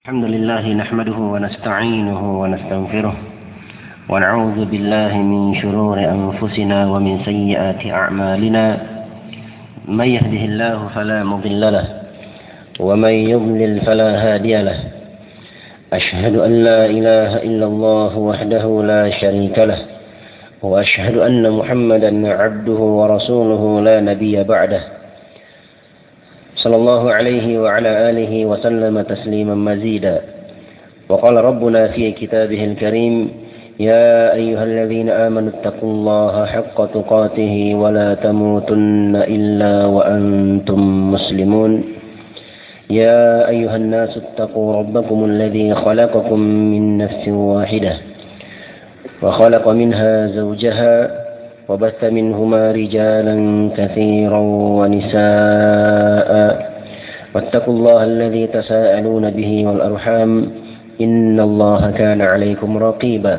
الحمد لله نحمده ونستعينه ونستغفره ونعوذ بالله من شرور أنفسنا ومن سيئات أعمالنا من يهده الله فلا مضل له ومن يضلل فلا هادي له أشهد أن لا إله إلا الله وحده لا شريك له وأشهد أن محمدا عبده ورسوله لا نبي بعده صلى الله عليه وعلى آله وسلم تسليما مزيدا وقال ربنا في كتابه الكريم يا أيها الذين آمنوا اتقوا الله حق تقاته ولا تموتن إلا وأنتم مسلمون يا أيها الناس اتقوا ربكم الذي خلقكم من نفس واحدة وخلق منها زوجها وبث منهما رجالا كثيرا ونساء واتقوا الله الذي تساءلون به والأرحام إن الله كان عليكم رقيبا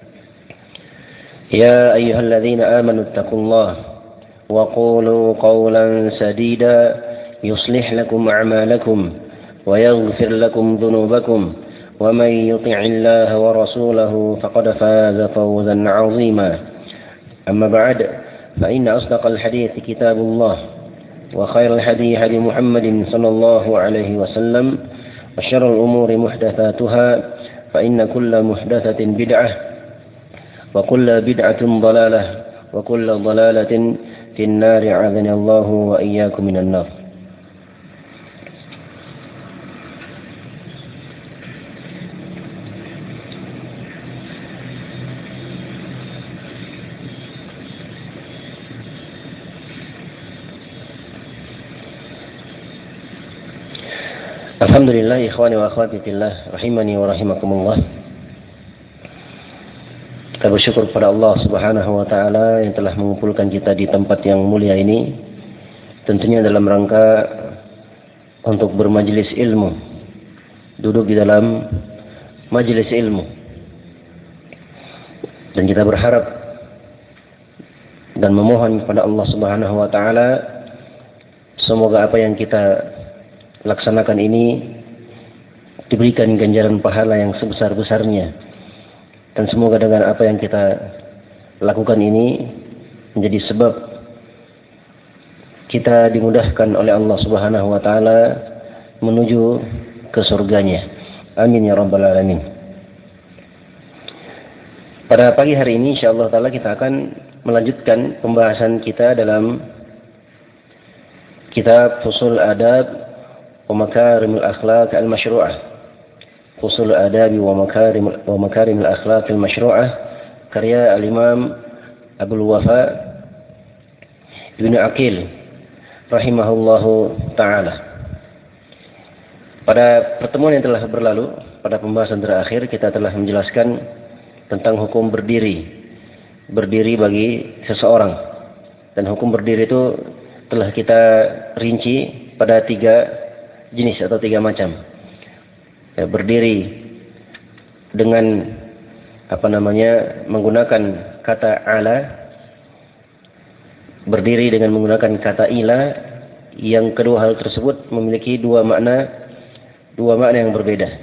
يا أيها الذين آمنوا اتقوا الله وقولوا قولا سديدا يصلح لكم أعمالكم ويغفر لكم ذنوبكم ومن يطع الله ورسوله فقد فاز فوزا عظيما أما بعد فإن أصدق الحديث كتاب الله وخير الحديث هدي محمد صلى الله عليه وسلم وشر الأمور محدثاتها فإن كل محدثة بدعة وكل بدعة ضلالة وكل ضلالة في النار أعاذنا الله وإياكم من النار. Alhamdulillah ikhwani wa akhwati fillah rahimani wa rahimakumullah. Kita bersyukur kepada Allah Subhanahu wa taala yang telah mengumpulkan kita di tempat yang mulia ini, tentunya dalam rangka untuk bermajelis ilmu, duduk di dalam majelis ilmu. Dan kita berharap dan memohon kepada Allah Subhanahu wa taala semoga apa yang kita laksanakan ini diberikan ganjaran pahala yang sebesar-besarnya, dan semoga dengan apa yang kita lakukan ini menjadi sebab kita dimudahkan oleh Allah Subhanahu wa taala menuju ke surganya. Amin ya rabbal alamin. Pada pagi hari ini insyaallah taala kita akan melanjutkan pembahasan kita dalam kitab Fusul Adab ومكارم الأخلاق المشروعة فصول الآداب ومكارم الأخلاق المشروعة karya al-Imam Abdul Wafa Ibnu Aqil rahimahullahu ta'ala. Pada pertemuan yang telah berlalu, pada pembahasan terakhir kita telah menjelaskan tentang hukum berdiri bagi seseorang, dan hukum berdiri itu telah kita rinci pada 3 jenis atau 3 macam. Ya, berdiri dengan menggunakan kata ala, berdiri dengan menggunakan kata ila. Yang kedua hal tersebut memiliki dua makna yang berbeda.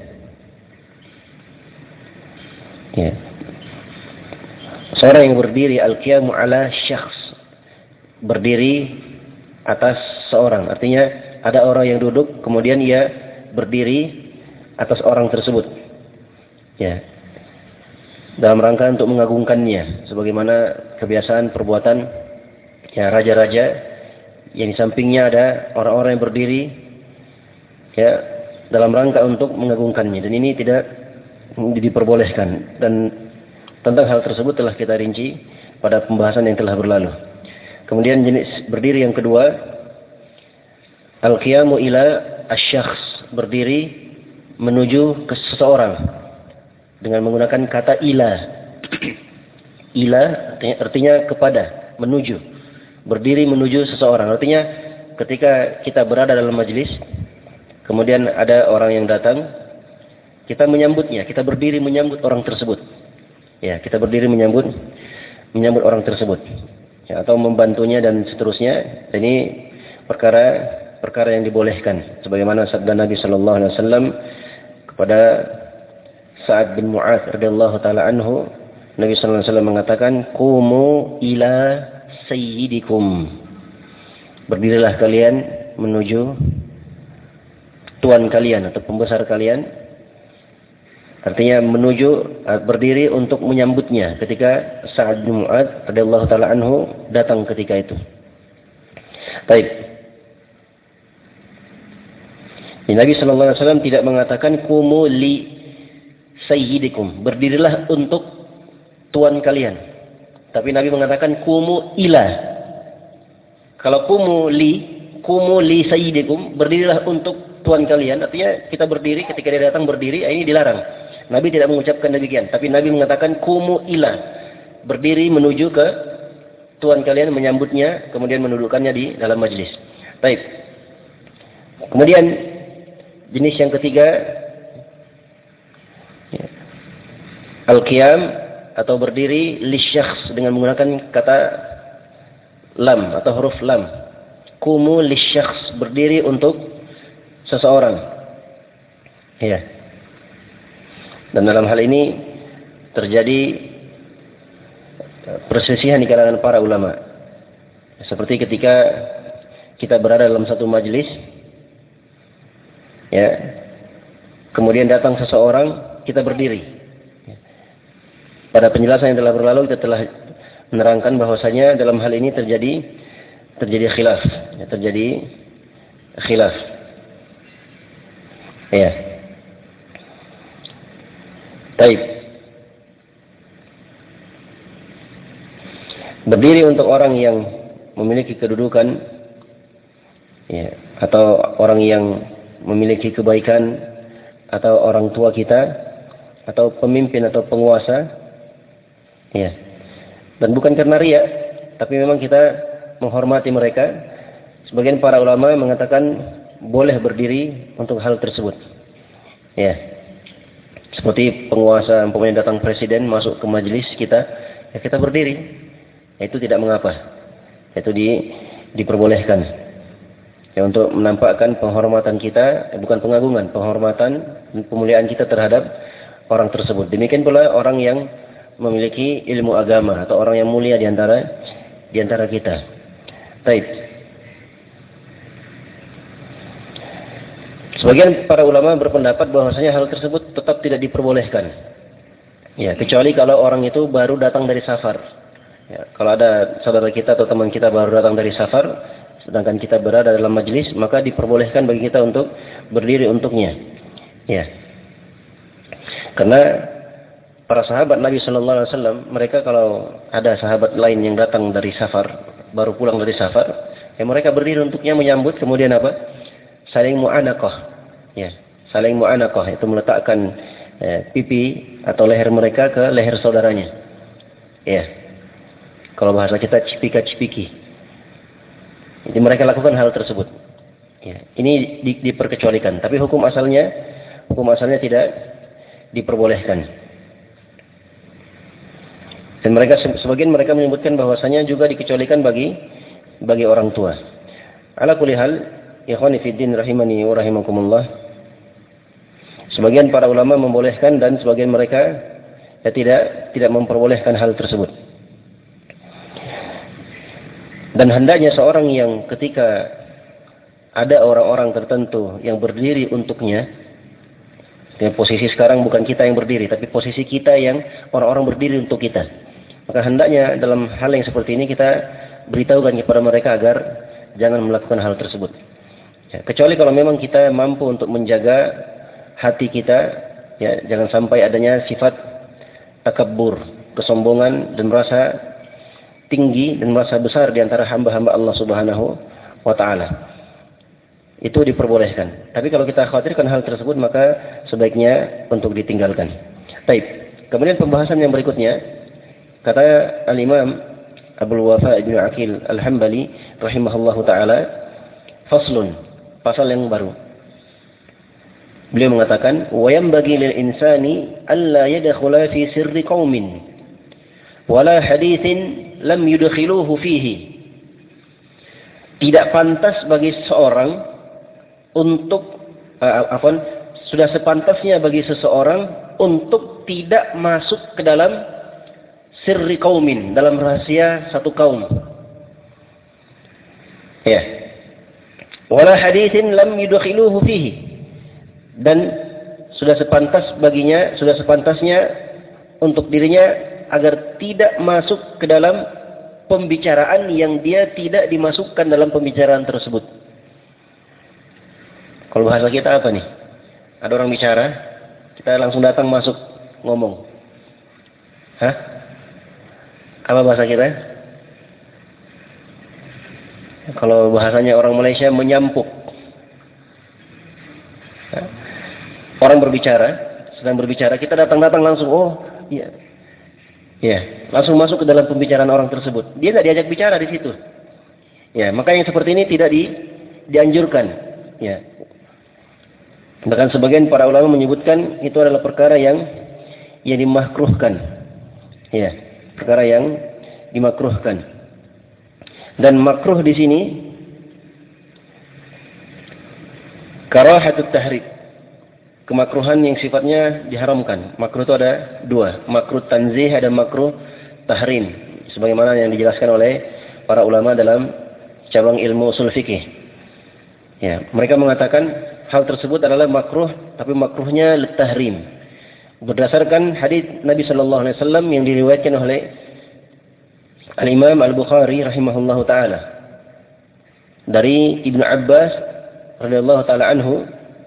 Ya. Seorang yang berdiri al-qiyamu ala syakhs, berdiri atas seorang, artinya ada orang yang duduk, kemudian ia berdiri atas orang tersebut. Ya. Dalam rangka untuk mengagungkannya, sebagaimana kebiasaan perbuatan ya raja-raja yang di sampingnya ada orang-orang yang berdiri ya dalam rangka untuk mengagungkannya, dan ini tidak diperbolehkan, dan tentang hal tersebut telah kita rinci pada pembahasan yang telah berlalu. Kemudian jenis berdiri yang kedua, al-qiyamu ila asy-syakhs, berdiri menuju ke seseorang dengan menggunakan kata ila. Ila artinya kepada, menuju. Berdiri menuju seseorang, artinya ketika kita berada dalam majelis, kemudian ada orang yang datang, kita menyambutnya, kita berdiri menyambut orang tersebut. Ya, kita berdiri menyambut orang tersebut. Ya, atau membantunya dan seterusnya. Ini perkara yang dibolehkan, sebagaimana sabda Nabi sallallahu alaihi wasallam pada Sa'ad bin Mu'adz radhiyallahu taala anhu, Nabi sallallahu alaihi wasallam mengatakan, "Qumu ila sayyidikum." Berdirilah kalian menuju tuan kalian atau pembesar kalian. Artinya berdiri untuk menyambutnya ketika Sa'ad bin Mu'adz radhiyallahu taala anhu datang ketika itu. Baik. Nabi sallallahu alaihi wasallam tidak mengatakan qumu li sayyidikum, berdirilah untuk tuan kalian. Tapi Nabi mengatakan qumu ila. Kalau qumu li sayyidikum, berdirilah untuk tuan kalian, artinya kita berdiri ketika dia datang berdiri, ini dilarang. Nabi tidak mengucapkan demikian, tapi Nabi mengatakan qumu ila, berdiri menuju ke tuan kalian, menyambutnya, kemudian mendudukkannya di dalam majlis. Baik. Kemudian jenis yang ketiga, al-qiyam atau berdiri lisyakhs dengan menggunakan kata lam atau huruf lam. Qumu lisyakhs, berdiri untuk seseorang. Ya. Dan dalam hal ini terjadi perselisihan di kalangan para ulama. Seperti ketika kita berada dalam satu majelis, ya, kemudian datang seseorang, kita berdiri. Pada penjelasan yang telah berlalu kita telah menerangkan bahwasanya dalam hal ini terjadi khilaf, ya, terjadi khilaf. Ya. Baik. Berdiri untuk orang yang memiliki kedudukan, ya, atau orang yang memiliki kebaikan, atau orang tua kita, atau pemimpin atau penguasa, ya. Dan bukan karena riya, tapi memang kita menghormati mereka. Sebagian para ulama mengatakan boleh berdiri untuk hal tersebut. Ya. Seperti penguasa, umpamanya datang presiden masuk ke majelis kita, ya kita berdiri. Itu tidak mengapa. Itu diperbolehkan. Ya, untuk menampakkan penghormatan kita, bukan pengagungan, penghormatan dan pemuliaan kita terhadap orang tersebut. Demikian pula orang yang memiliki ilmu agama atau orang yang mulia di antara kita. Baik. Sebagian para ulama berpendapat bahwasanya hal tersebut tetap tidak diperbolehkan. Ya, kecuali kalau orang itu baru datang dari safar. Ya, kalau ada saudara kita atau teman kita baru datang dari safar, sedangkan kita berada dalam majelis, maka diperbolehkan bagi kita untuk berdiri untuknya. Ya. Karena para sahabat Nabi sallallahu alaihi wasallam, mereka kalau ada sahabat lain yang datang dari safar, baru pulang dari safar, ya mereka berdiri untuknya menyambut, kemudian apa? Saling mu'anaqah. Ya, saling mu'anaqah itu meletakkan pipi atau leher mereka ke leher saudaranya. Ya. Kalau bahasa kita cipika-cipiki. Jadi mereka lakukan hal tersebut. Ya, ini diperkecualikan, tapi hukum asalnya tidak diperbolehkan. Dan sebagian mereka menyebutkan bahwasanya juga dikecualikan bagi orang tua. Ala kulli hal, ikhwani fid din rahimani wa rahimakumullah. Sebagian para ulama membolehkan dan sebagian mereka ya tidak memperbolehkan hal tersebut. Dan hendaknya seorang yang ketika ada orang-orang tertentu yang berdiri untuknya, ya, posisi sekarang bukan kita yang berdiri, tapi posisi kita yang orang-orang berdiri untuk kita. Maka hendaknya dalam hal yang seperti ini kita beritahukan kepada mereka agar jangan melakukan hal tersebut. Ya, kecuali kalau memang kita mampu untuk menjaga hati kita, ya, jangan sampai adanya sifat takabbur, kesombongan dan merasa tinggi dan merasa besar di antara hamba-hamba Allah Subhanahu wa taala. Itu diperbolehkan. Tapi kalau kita khawatirkan hal tersebut, maka sebaiknya untuk ditinggalkan. Baik. Kemudian pembahasan yang berikutnya, kata Al-Imam Abdul Wafa Ibnu Aqil Al-Hambali rahimahullahu taala, faslun, pasal yang baru. Beliau mengatakan, wa yanbaghi lil insani alla yadkhula fi sirri qaumin wala haditsin lam yudkhiluhu fihi. Tidak pantas bagi seorang untuk sudah sepantasnya bagi seseorang untuk tidak masuk ke dalam sirri qaumin, dalam rahasia satu kaum. Ya. Wala haditsin lam yudkhiluhu fihi. Dan sudah sepantasnya untuk dirinya agar tidak masuk ke dalam pembicaraan yang dia tidak dimasukkan dalam pembicaraan tersebut. Kalau bahasa kita apa nih? Ada orang bicara, kita langsung datang masuk ngomong. Hah? Apa bahasa kita? Kalau bahasanya orang Malaysia menyampuk. Hah? Orang sedang berbicara, kita datang langsung, oh iya. Ya, langsung masuk ke dalam pembicaraan orang tersebut. Dia tidak diajak bicara di situ. Ya, maka yang seperti ini tidak dianjurkan. Ya. Bahkan sebagian para ulama menyebutkan itu adalah perkara yang dimakruhkan. Ya, perkara yang dimakruhkan. Dan makruh di sini karahatut tahrim. Kemakruhan yang sifatnya diharamkan. Makruh itu ada dua. Makruh tanzih dan makruh tahrim. Sebagaimana yang dijelaskan oleh para ulama dalam cabang ilmu usul fikih. Ya, mereka mengatakan hal tersebut adalah makruh, tapi makruhnya litahrim. Berdasarkan hadis Nabi sallallahu alaihi wasallam yang diriwayatkan oleh Al-Imam Al-Bukhari rahimahullahu taala dari Ibnu Abbas radhiyallahu taala anhu,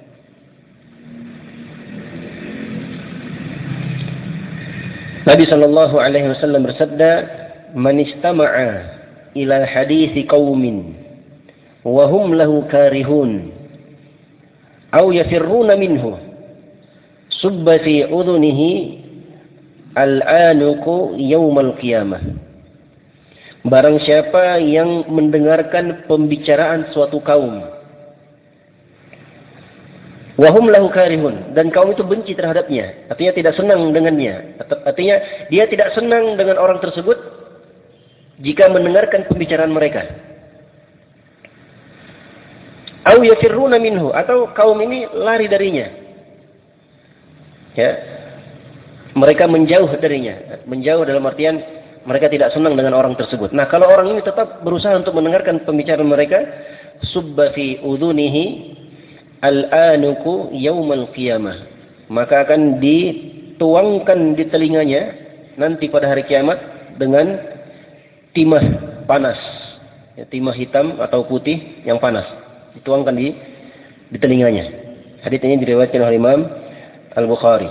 Nabi sallallahu alaihi wasallam bersabda, "Man istama'a ila hadithi qaumin wa hum lahu karihun aw yafirruna minhu subba fi udhunihi al-anuqu yaumal qiyamah." Barang siapa yang mendengarkan pembicaraan suatu kaum, wahum lahu karihun, dan kaum itu benci terhadapnya, artinya tidak senang dengannya, artinya dia tidak senang dengan orang tersebut jika mendengarkan pembicaraan mereka. Au yafirruna minhu, atau kaum ini lari darinya. Ya. Mereka menjauh darinya. Menjauh dalam artian mereka tidak senang dengan orang tersebut. Nah, kalau orang ini tetap berusaha untuk mendengarkan pembicaraan mereka, subba fi udhunihi al-anuku yaumal qiyamah, maka akan dituangkan di telinganya nanti pada hari kiamat dengan timah panas, ya, timah hitam atau putih yang panas, dituangkan di telinganya. Hadits ini diriwayatkan oleh Imam Al-Bukhari.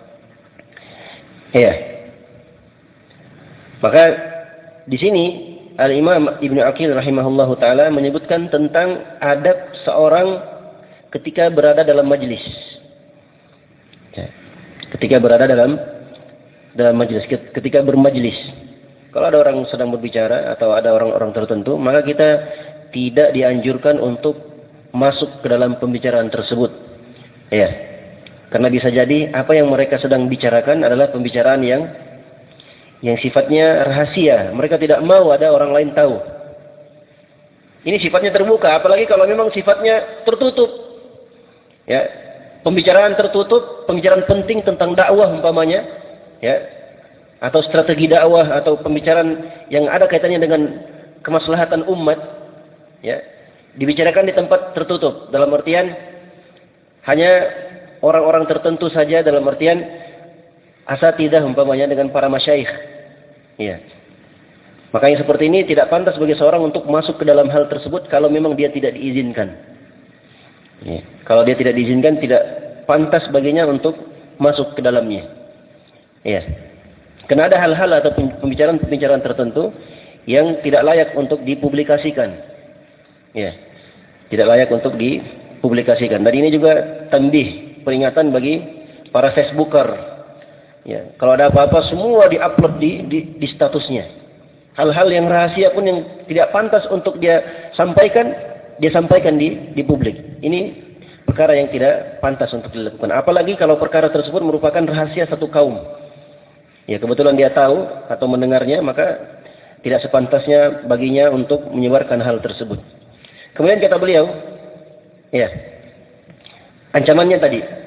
Ya. Maka di sini Al-Imam Ibnu Aqil rahimahullahu taala menyebutkan tentang adab seorang ketika berada dalam majlis. Ya. Ketika berada dalam majlis, ketika bermajlis. Kalau ada orang sedang berbicara atau ada orang-orang tertentu, maka kita tidak dianjurkan untuk masuk ke dalam pembicaraan tersebut. Ya. Karena bisa jadi apa yang mereka sedang bicarakan adalah pembicaraan yang sifatnya rahasia. Mereka tidak mau ada orang lain tahu. Ini sifatnya terbuka, apalagi kalau memang sifatnya tertutup. Ya, pembicaraan tertutup, pembicaraan penting tentang dakwah umpamanya, ya, atau strategi dakwah atau pembicaraan yang ada kaitannya dengan kemaslahatan umat, ya, dibicarakan di tempat tertutup. Dalam artian hanya orang-orang tertentu saja, dalam artian asatidah umpamanya dengan para masyayikh. Ya. Makanya seperti ini tidak pantas bagi seorang untuk masuk ke dalam hal tersebut kalau memang dia tidak diizinkan. Ya. Kalau dia tidak diizinkan, tidak pantas baginya untuk masuk ke dalamnya. Ya. Karena ada hal-hal atau pembicaraan-pembicaraan tertentu yang tidak layak untuk dipublikasikan. Ya. Tidak layak untuk dipublikasikan. Dan ini juga tanbih, peringatan bagi para Facebooker. Ya, kalau ada apa-apa semua diupload di statusnya. Hal-hal yang rahasia pun yang tidak pantas untuk dia sampaikan di publik. Ini perkara yang tidak pantas untuk dilakukan. Apalagi kalau perkara tersebut merupakan rahasia satu kaum. Ya, kebetulan dia tahu atau mendengarnya, maka tidak sepantasnya baginya untuk menyebarkan hal tersebut. Kemudian kata beliau, ya, ancamannya tadi,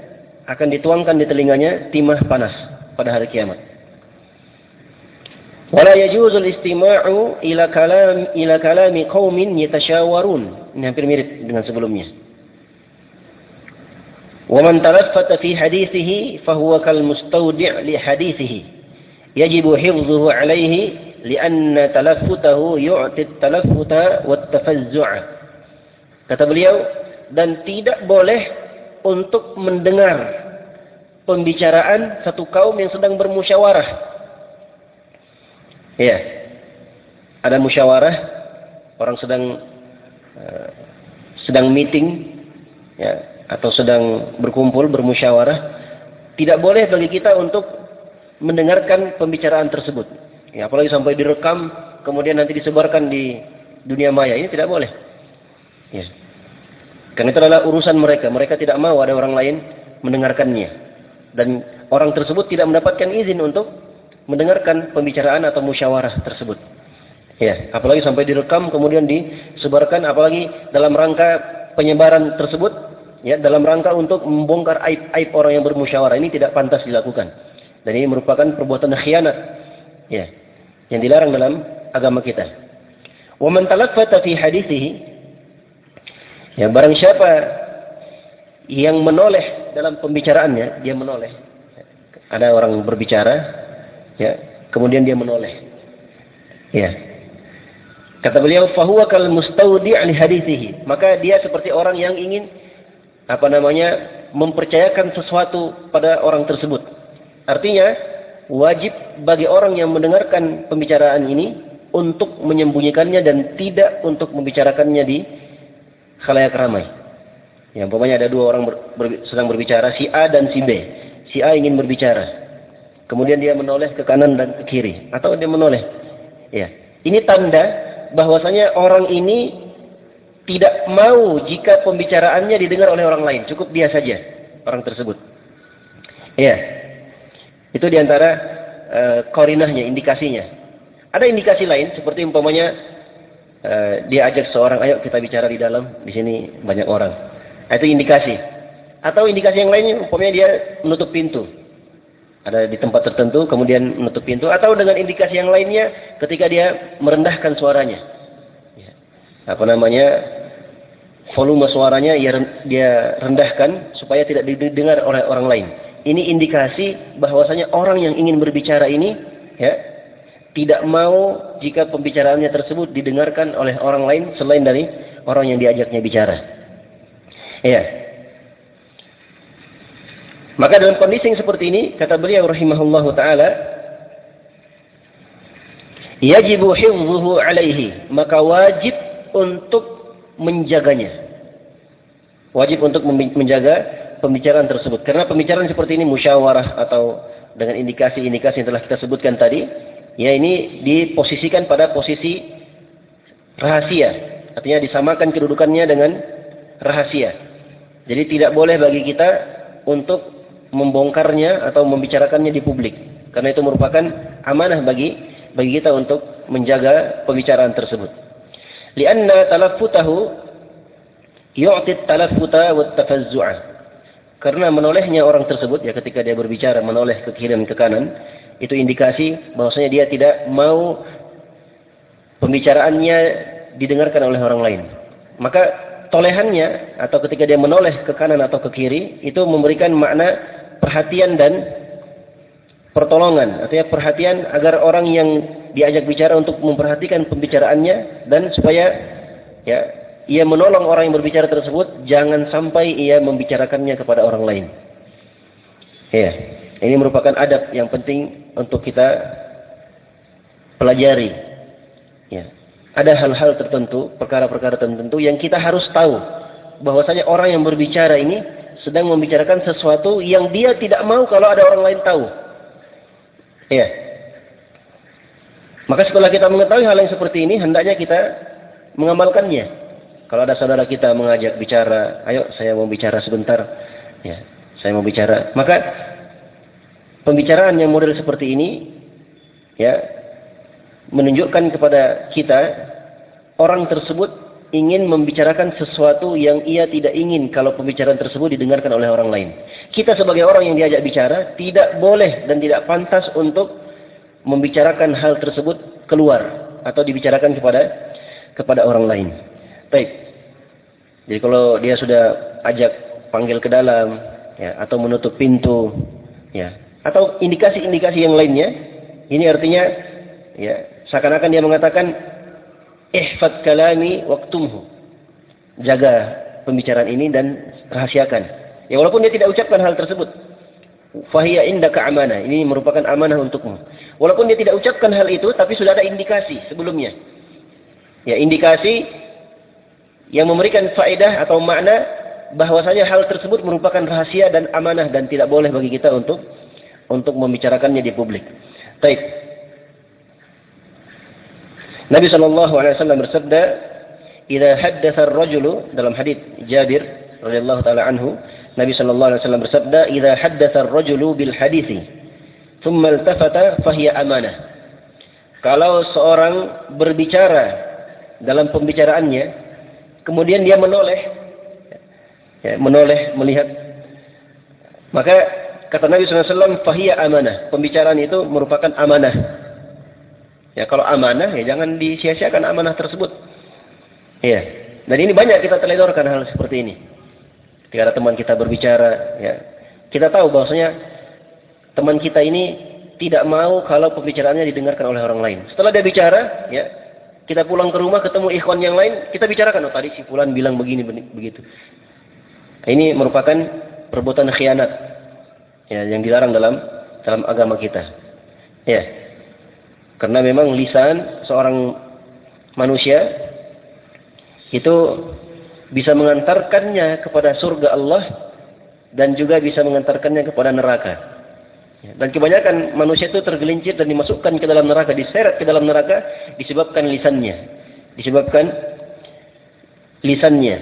akan dituangkan di telinganya timah panas pada hari kiamat. Wala yajuzul istima'u ila kalami qaumin yatasyawarun. Ini hampir mirip dengan sebelumnya. Wa man talaffata fi hadithihi fahuwa kal mustawdi' li hadithihi. Yajibu hifdhuhu alayhi lianna talaffutahu yu'ti at-talaffuta wat-tafazzu'a. Kata beliau, dan tidak boleh untuk mendengar pembicaraan satu kaum yang sedang bermusyawarah. Ya. Ada musyawarah, orang sedang meeting ya, atau sedang berkumpul bermusyawarah, tidak boleh bagi kita untuk mendengarkan pembicaraan tersebut. Ya, apalagi sampai direkam kemudian nanti disebarkan di dunia maya, ini tidak boleh. Ya. Karena itu adalah urusan mereka. Mereka tidak mau ada orang lain mendengarkannya. Dan orang tersebut tidak mendapatkan izin untuk mendengarkan pembicaraan atau musyawarah tersebut. Ya, apalagi sampai direkam kemudian disebarkan, apalagi dalam rangka penyebaran tersebut, ya, dalam rangka untuk membongkar aib-aib orang yang bermusyawarah, ini tidak pantas dilakukan. Dan ini merupakan perbuatan khianat, ya, yang dilarang dalam agama kita. Wa man talaffata fi hadithihi, ya, barang siapa yang menoleh dalam pembicaraannya, dia menoleh. Ada orang berbicara, ya, kemudian dia menoleh. Ya. Kata beliau, fahuwa kal mustawdi' li hadithihi. Maka dia seperti orang yang ingin mempercayakan sesuatu pada orang tersebut. Artinya, wajib bagi orang yang mendengarkan pembicaraan ini untuk menyembunyikannya dan tidak untuk membicarakannya di khalayak ramai. Yang umpamanya ada dua orang sedang berbicara, si A dan si B. Si A ingin berbicara, kemudian dia menoleh ke kanan dan ke kiri, atau dia menoleh. Ya, ini tanda bahwasanya orang ini tidak mau jika pembicaraannya didengar oleh orang lain. Cukup dia saja, orang tersebut. Ya. Itu diantara qarinahnya, indikasinya. Ada indikasi lain seperti umpamanya dia ajak seorang, ayo kita bicara di dalam, di sini banyak orang. Itu indikasi. Atau indikasi yang lainnya umpamanya dia menutup pintu. Ada di tempat tertentu kemudian menutup pintu, atau dengan indikasi yang lainnya ketika dia merendahkan suaranya. Volume suaranya dia rendahkan supaya tidak didengar oleh orang lain. Ini indikasi bahwasanya orang yang ingin berbicara ini, ya, tidak mau jika pembicaraannya tersebut didengarkan oleh orang lain selain dari orang yang diajaknya bicara. Ya. Maka dalam kondisi yang seperti ini, kata beliau rahimahullahu taala, yajibu hifdhuhu alaihi, maka wajib untuk menjaganya. Wajib untuk menjaga pembicaraan tersebut. Karena pembicaraan seperti ini musyawarah atau dengan indikasi-indikasi yang telah kita sebutkan tadi, ya, ini diposisikan pada posisi rahasia. Artinya disamakan kedudukannya dengan rahasia. Jadi tidak boleh bagi kita untuk membongkarnya atau membicarakannya di publik. Karena itu merupakan amanah bagi kita untuk menjaga pembicaraan tersebut. Lianna talaffutahu yu'ti at-talaffuta wat-tafazzu'a. Karena menolehnya orang tersebut, ya, ketika dia berbicara menoleh ke kiri dan ke kanan, itu indikasi bahwasanya dia tidak mau pembicaraannya didengarkan oleh orang lain. Maka tolehannya atau ketika dia menoleh ke kanan atau ke kiri itu memberikan makna perhatian dan pertolongan. Artinya perhatian agar orang yang diajak bicara untuk memperhatikan pembicaraannya dan supaya, ya, ia menolong orang yang berbicara tersebut jangan sampai ia membicarakannya kepada orang lain. Ya, ini merupakan adab yang penting untuk kita pelajari. Ya. Ada hal-hal tertentu, perkara-perkara tertentu yang kita harus tahu bahwasanya orang yang berbicara ini sedang membicarakan sesuatu yang dia tidak mau kalau ada orang lain tahu. Ya. Maka setelah kita mengetahui hal yang seperti ini, hendaknya kita mengamalkannya. Kalau ada saudara kita mengajak bicara, ayo saya mau bicara sebentar, ya, saya mau bicara. Maka pembicaraan yang model seperti ini, ya, menunjukkan kepada kita orang tersebut ingin membicarakan sesuatu yang ia tidak ingin kalau pembicaraan tersebut didengarkan oleh orang lain. Kita sebagai orang yang diajak bicara tidak boleh dan tidak pantas untuk membicarakan hal tersebut keluar atau dibicarakan kepada orang lain. Baik. Jadi kalau dia sudah ajak panggil ke dalam, ya, atau menutup pintu, ya, atau indikasi-indikasi yang lainnya, ini artinya, ya, seakan-akan dia mengatakan ihfad kalami waktumhu. Jaga pembicaraan ini dan rahasiakan. Ya, walaupun dia tidak ucapkan hal tersebut. Fahiya indaka amanah. Ini merupakan amanah untukmu. Walaupun dia tidak ucapkan hal itu, tapi sudah ada indikasi sebelumnya. Ya, indikasi yang memberikan faedah atau makna bahwasanya hal tersebut merupakan rahasia dan amanah dan tidak boleh bagi kita untuk membicarakannya di publik. Baik. Nabi SAW bersabda, "Idza haddatsa ar-rajulu," dalam hadis Jabir radhiyallahu taala anhu, Nabi SAW bersabda, "Idza haddatsa ar-rajulu bil hadithi, thumma iltafata fahiya amanah." Kalau seorang berbicara dalam pembicaraannya, kemudian dia menoleh melihat, maka kata Nabi SAW, fahiya amanah. Pembicaraan itu merupakan amanah. Ya, kalau amanah, ya jangan disia-siakan amanah tersebut. Ya. Dan ini banyak kita teledorkan hal seperti ini. Ketika ada teman kita berbicara, ya, kita tahu bahwasanya teman kita ini tidak mau kalau pembicaraannya didengarkan oleh orang lain. Setelah dia bicara, ya, kita pulang ke rumah ketemu ikhwan yang lain, kita bicarakan, oh tadi si fulan bilang begini begitu. Ini merupakan perbuatan khianat, ya, yang dilarang dalam agama kita. Ya. Karena memang lisan seorang manusia itu bisa mengantarkannya kepada surga Allah dan juga bisa mengantarkannya kepada neraka. Dan kebanyakan manusia itu tergelincir dan dimasukkan ke dalam neraka, diseret ke dalam neraka disebabkan lisannya.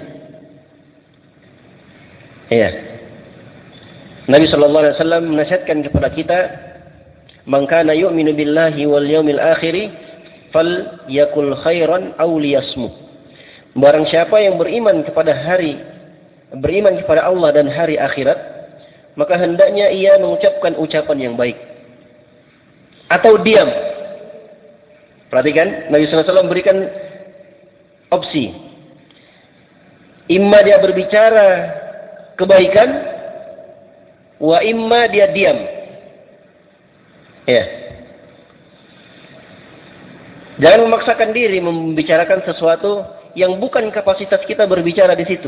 Ya. Nabi sallallahu alaihi wasallam menasihatkan kepada kita, "Man kana yu'minu billahi wal yawmil akhir falyakul khairan aw liyasmut." Barang siapa yang beriman kepada Allah dan hari akhirat, maka hendaknya ia mengucapkan ucapan yang baik atau diam. Perhatikan, Nabi sallallahu alaihi wasallam berikan opsi. Imma dia berbicara kebaikan, wa imma dia diam. Ya. Jangan memaksakan diri membicarakan sesuatu yang bukan kapasitas kita berbicara di situ.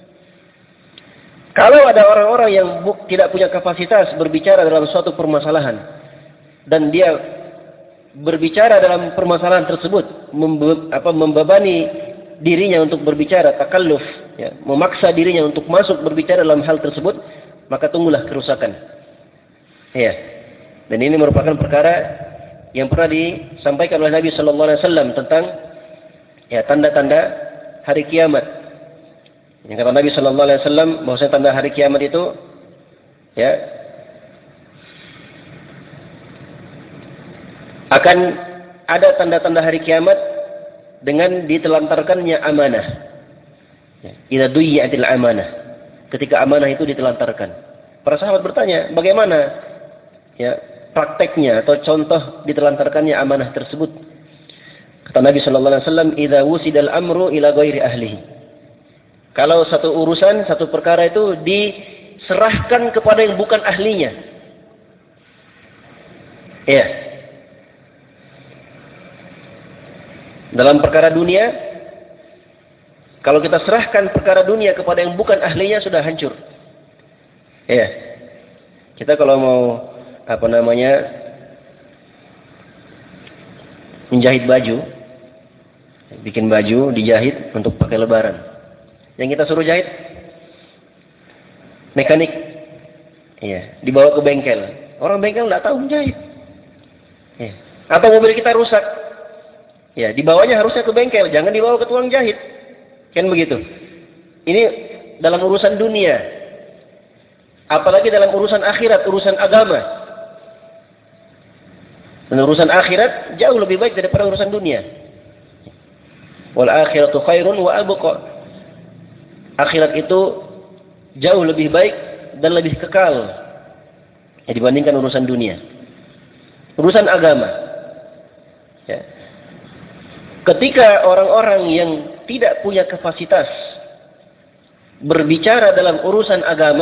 Kalau ada orang-orang yang tidak punya kapasitas berbicara dalam suatu permasalahan dan dia berbicara dalam permasalahan tersebut, membebani dirinya untuk berbicara, takalluf, ya, memaksa dirinya untuk masuk berbicara dalam hal tersebut, maka tunggulah kerusakan. Ya. Dan ini merupakan perkara yang pernah disampaikan oleh Nabi sallallahu alaihi wasallam tentang, ya, tanda-tanda hari kiamat. Yang kata Nabi sallallahu alaihi wasallam bahwasanya tanda hari kiamat itu, ya, akan ada tanda-tanda hari kiamat dengan ditelantarkannya amanah. Ya, idza duyi'atil amanah. Ketika amanah itu ditelantarkan. Para sahabat bertanya, bagaimana, ya, prakteknya atau contoh ditelantarkannya amanah tersebut? Kata Nabi sallallahu alaihi wasallam, "Idza wusidal amru ila ghairi ahlihi." Kalau satu urusan, satu perkara itu diserahkan kepada yang bukan ahlinya. Ya. Dalam perkara dunia, kalau kita serahkan perkara dunia kepada yang bukan ahlinya, sudah hancur. Ya. Kita kalau mau menjahit baju, bikin baju dijahit untuk pakai lebaran. Yang kita suruh jahit mekanik, ya, dibawa ke bengkel. Orang bengkel nggak tahu menjahit. Ya. Atau mobil kita rusak, ya, dibawanya harusnya ke bengkel, jangan dibawa ke tukang jahit. Kan begitu. Ini dalam urusan dunia. Apalagi dalam urusan akhirat, urusan agama. Dan urusan akhirat jauh lebih baik daripada urusan dunia. Wal akhiratu khairun wa abqa. Akhirat itu jauh lebih baik dan lebih kekal dibandingkan urusan dunia. Urusan agama. Ya. Ketika orang-orang yang tidak punya kapasitas berbicara dalam urusan agama,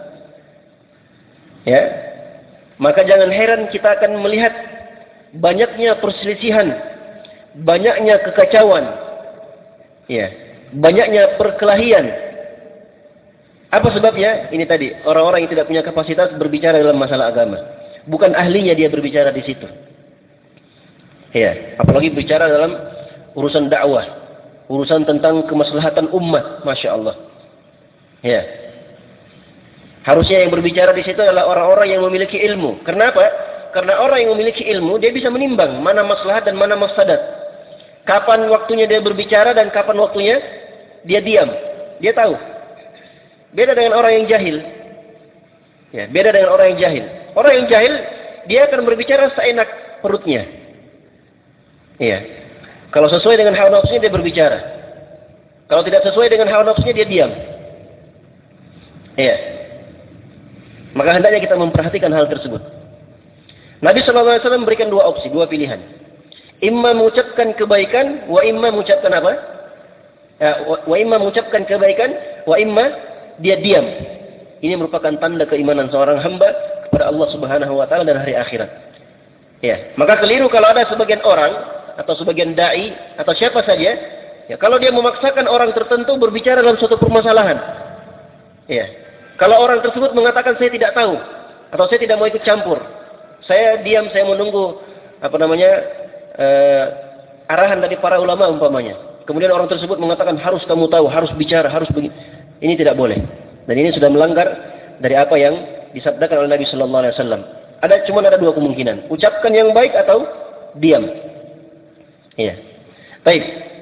ya, maka jangan heran kita akan melihat banyaknya perselisihan, banyaknya kekacauan, ya, banyaknya perkelahian. Apa sebabnya? Ini tadi, orang-orang yang tidak punya kapasitas berbicara dalam masalah agama. Bukan ahlinya dia berbicara di situ. Ya, apalagi bicara dalam urusan dakwah, urusan tentang kemaslahatan umat, masya Allah. Ya, harusnya yang berbicara di situ adalah orang-orang yang memiliki ilmu. Kenapa? Karena orang yang memiliki ilmu dia bisa menimbang mana maslahat dan mana mafsadat. Kapan waktunya dia berbicara dan kapan waktunya dia diam. Dia tahu. Beda dengan orang yang jahil. Ya, beda dengan orang yang jahil. Orang yang jahil dia akan berbicara seenak perutnya. Iya. Kalau sesuai dengan hawa nafsunya dia berbicara. Kalau tidak sesuai dengan hawa nafsunya dia diam. Iya. Maka hendaknya kita memperhatikan hal tersebut. Nabi SAW memberikan dua opsi, dua pilihan. Imma mengucapkan kebaikan, wa imma mengucapkan apa? Ya, wa imma mengucapkan kebaikan, wa imma dia diam. Ini merupakan tanda keimanan seorang hamba kepada Allah Subhanahu wa taala dan hari akhirat. Ya, maka keliru kalau ada sebagian orang atau sebagian dai atau siapa saja, ya, kalau dia memaksakan orang tertentu berbicara dalam suatu permasalahan. Ya. Kalau orang tersebut mengatakan saya tidak tahu atau saya tidak mau ikut campur. Saya diam, saya menunggu arahan dari para ulama umpamanya. Kemudian orang tersebut mengatakan harus kamu tahu, harus bicara, harus begini. Ini tidak boleh. Dan ini sudah melanggar dari apa yang disabdakan oleh Nabi sallallahu alaihi wasallam. Cuma ada dua kemungkinan. Ucapkan yang baik atau diam. Iya. Baik.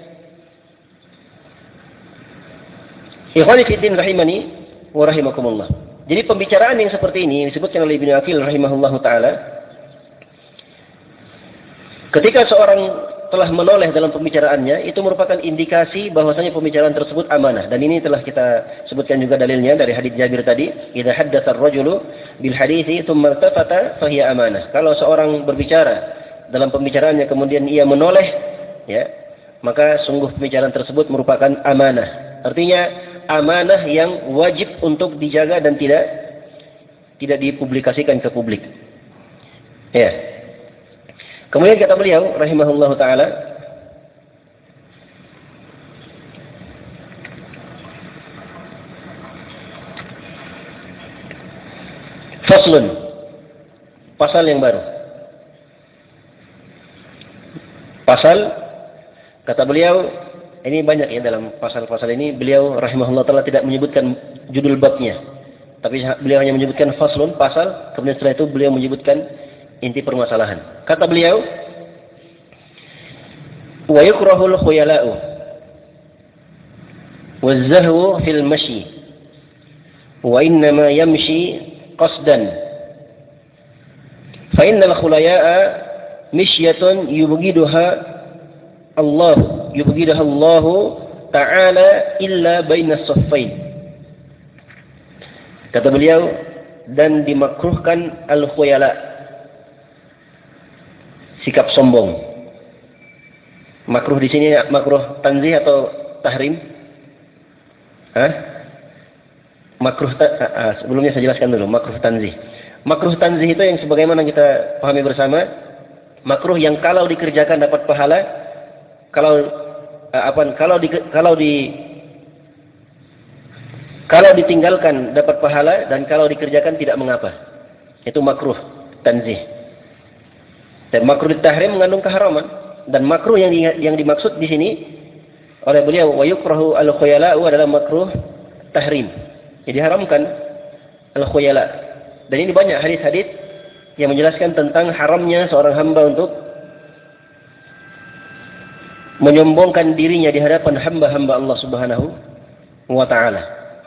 Ikhwani fi din rahimani wa rahimakumullah. Jadi pembicaraan yang seperti ini disebutkan oleh Ibnu Aqil rahimahullahu taala. Ketika seorang telah menoleh dalam pembicaraannya, itu merupakan indikasi bahwasanya pembicaraan tersebut amanah. Dan ini telah kita sebutkan juga dalilnya dari hadits Jabir tadi, idza haddatsa ar-rajulu bil hadithi tsumma iltafata fa hiya amanah. Kalau seorang berbicara dalam pembicaraannya kemudian ia menoleh, ya, maka sungguh pembicaraan tersebut merupakan amanah. Artinya amanah yang wajib untuk dijaga dan tidak dipublikasikan ke publik. Ya. Kemudian kata beliau rahimahullahu taala, faslun, pasal yang baru. Pasal, kata beliau, ini banyak ya dalam pasal-pasal ini, beliau rahimahullah taala tidak menyebutkan judul babnya. Tapi beliau hanya menyebutkan faslun, pasal, kemudian setelah itu beliau menyebutkan inti permasalahan. Kata beliau, wa yukrahul khuyala'u waz-zahwu fil mashi wa innama yamshi qasdan fa innal khulaya'a mishyatun yubghiduha Allah ta'ala illa bainas saffain. Kata beliau, dan dimakruhkan al-khuyala', sikap sombong. Makruh di sini makruh tanzih atau tahrim? Makruh sebelumnya saya jelaskan dulu makruh tanzih. Makruh tanzih itu yang sebagaimana kita pahami bersama, makruh yang kalau dikerjakan dapat pahala, kalau ditinggalkan dapat pahala, dan kalau dikerjakan tidak mengapa. Itu makruh tanzih. Dan makruh tahrim mengandung keharaman, dan makruh yang dimaksud di sini oleh beliau wa yukrahu al-khuyala adalah makruh tahrim. Jadi haramkan al-khuyala. Dan ini banyak hadis-hadis yang menjelaskan tentang haramnya seorang hamba untuk menyombongkan dirinya di hadapan hamba-hamba Allah Subhanahu wa taala.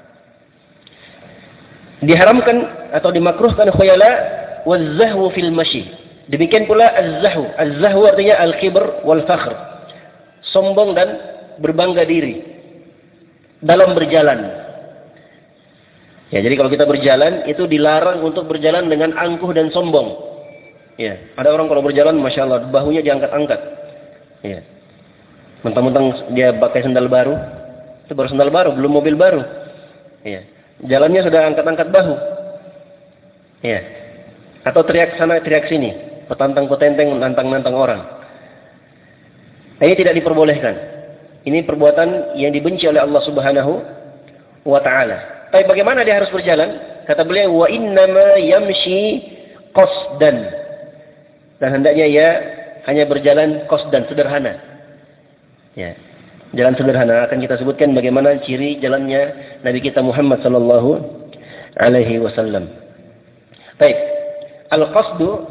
Diharamkan atau dimakruhkan khuyala waz-zahwu fil mashi. Demikian pula az-zahwu. Az-zahwu artinya al-kibr wal fakhr. Sombong dan berbangga diri dalam berjalan. Ya, jadi kalau kita berjalan itu dilarang untuk berjalan dengan angkuh dan sombong. Ya, ada orang kalau berjalan, masya Allah, bahunya diangkat-angkat. Ya, mentang-mentang dia pakai sandal baru, itu baru sandal baru, belum mobil baru. Ya, jalannya sudah angkat-angkat bahu. Ya, atau teriak sana, teriak sini, petantang-petenteng, nantang-nantang orang. Ini tidak diperbolehkan. Ini perbuatan yang dibenci oleh Allah Subhanahu wa Ta'ala. Tapi bagaimana dia harus berjalan? Kata beliau, wa innama yamshi qasdan. Dan hendaknya ia hanya berjalan qasdan, sederhana. Ya. Jalan sederhana. Akan kita sebutkan bagaimana ciri jalannya Nabi kita Muhammad sallallahu alaihi wasallam. Baik. Al-qasdu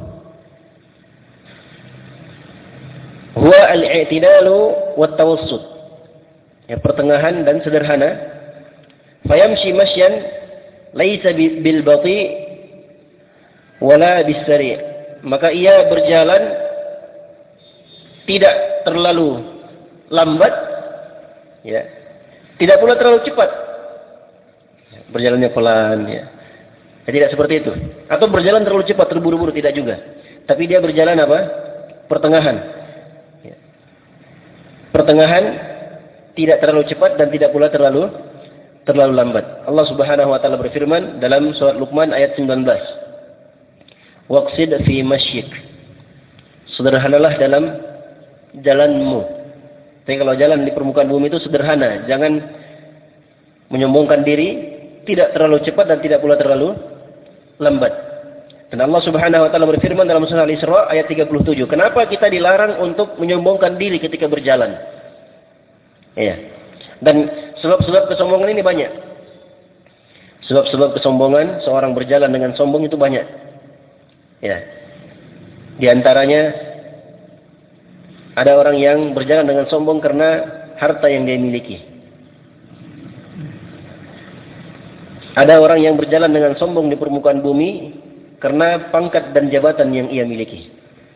huwa al-i'tidalu wat-tawassut. Ya, pertengahan dan sederhana. Fayamshi masyan laisa bil bati wala bis sari'. Maka ia berjalan tidak terlalu lambat, ya. Tidak pula terlalu cepat. Berjalannya pelan, ya. Tidak seperti itu. Atau berjalan terlalu cepat, terburu-buru, tidak juga. Tapi dia berjalan apa? Pertengahan. Ya. Pertengahan, tidak terlalu cepat dan tidak pula terlalu lambat. Allah Subhanahu wa taala berfirman dalam surat Luqman ayat 19. Waqsid fi masyik. Sederhanalah dalam jalanmu. Tapi kalau jalan di permukaan bumi itu sederhana, jangan menyombongkan diri, tidak terlalu cepat dan tidak pula terlalu lambat. Dan Allah Subhanahu wa taala berfirman dalam surah Al-Isra ayat 37. Kenapa kita dilarang untuk menyombongkan diri ketika berjalan? Ya. Dan sebab-sebab kesombongan ini banyak. Sebab-sebab kesombongan seorang berjalan dengan sombong itu banyak. Ya. Di antaranya ada orang yang berjalan dengan sombong karena harta yang dia miliki. Ada orang yang berjalan dengan sombong di permukaan bumi karena pangkat dan jabatan yang ia miliki.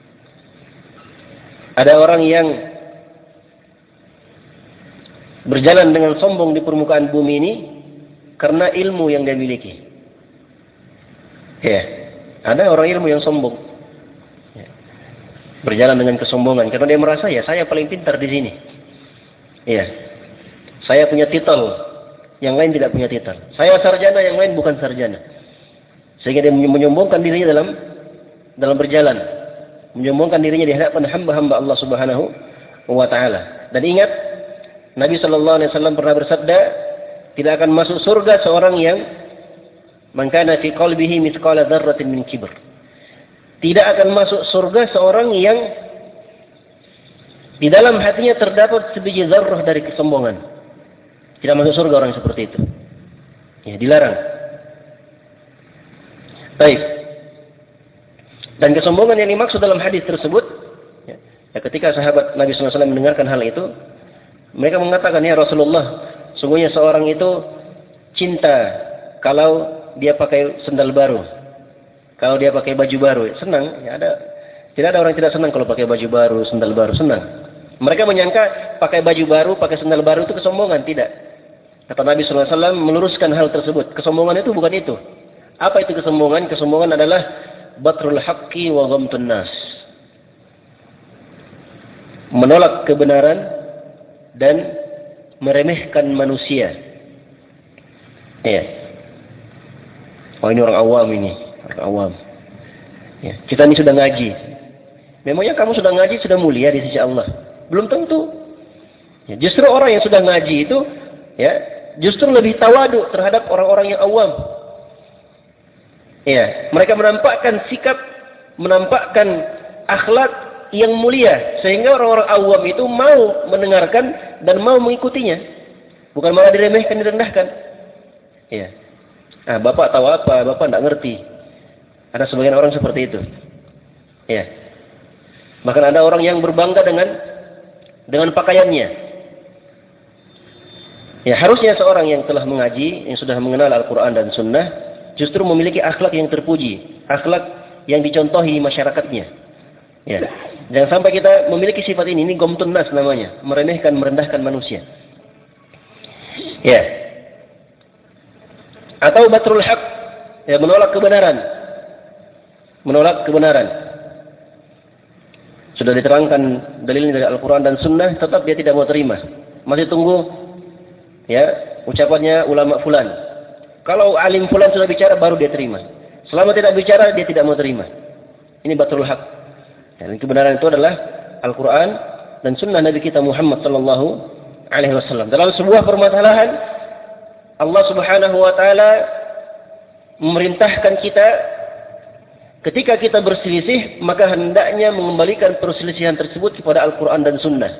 Ada orang yang berjalan dengan sombong di permukaan bumi ini karena ilmu yang dia miliki. Ya, ada orang ilmu yang sombong. Ya. Berjalan dengan kesombongan karena dia merasa ya saya paling pintar di sini. Ya. Saya punya titel, yang lain tidak punya titel. Saya sarjana, yang lain bukan sarjana. Sehingga dia menyombongkan dirinya dalam berjalan. Menyombongkan dirinya di hadapan hamba-hamba Allah Subhanahu wa taala. Dan ingat, Nabi sallallahu alaihi wasallam pernah bersabda, tidak akan masuk surga seorang yang man kana fi qalbihi mithqala dzarratin min kibr. Tidak akan masuk surga seorang yang di dalam hatinya terdapat sebiji zarrah dari kesombongan. Tidak masuk surga orang seperti itu. Ya, dilarang. Baik. Dan kesombongan yang dimaksud dalam hadis tersebut, ya, ketika sahabat Nabi sallallahu alaihi wasallam mendengarkan hal itu, mereka mengatakan, ya Rasulullah, sungguhnya seorang itu cinta kalau dia pakai sandal baru, kalau dia pakai baju baru, senang. Ya, tidak ada orang yang tidak senang kalau pakai baju baru, sandal baru, senang. Mereka menyangka pakai baju baru, pakai sandal baru itu kesombongan, tidak. Kata Nabi SAW meluruskan hal tersebut. Kesombongan itu bukan itu. Apa itu kesombongan? Kesombongan adalah batrul haqqi wa ghamtun nas. Menolak kebenaran dan meremehkan manusia. Ya. Oh, ini orang awam ini. Orang awam. Ya. Kita ini sudah ngaji. Memangnya kamu sudah ngaji, sudah mulia di sisi Allah? Belum tentu. Ya, justru orang yang sudah ngaji itu, ya, justru lebih tawadu terhadap orang-orang yang awam. Ya, mereka menampakkan sikap, menampakkan akhlak yang mulia, sehingga orang-orang awam itu mau mendengarkan dan mau mengikutinya, bukan malah diremehkan, direndahkan. Ya, bapak tahu apa? Bapak tidak ngerti. Ada sebagian orang seperti itu. Ya, bahkan ada orang yang berbangga dengan pakaiannya. Ya, harusnya seorang yang telah mengaji, yang sudah mengenal Al-Quran dan Sunnah, justru memiliki akhlak yang terpuji, akhlak yang dicontohi masyarakatnya. Ya. Jangan sampai kita memiliki sifat ini gomtun nas namanya, meremehkan, merendahkan manusia. Ya. Atau batrul haq, ya, menolak kebenaran. Menolak kebenaran. Sudah diterangkan dalilnya dari Al-Quran dan Sunnah, tetap dia tidak mau terima. Masih tunggu, ya, ucapannya ulama fulan. Kalau alim fulan sudah bicara, baru dia terima. Selama tidak bicara, dia tidak mau terima. Ini batrul haq. Dan kebenaran itu adalah Al-Quran dan Sunnah Nabi kita Muhammad sallallahu alaihi wasallam. Dalam sebuah permasalahan, Allah Subhanahu wa taala memerintahkan kita ketika kita berselisih, maka hendaknya mengembalikan perselisihan tersebut kepada Al-Quran dan Sunnah.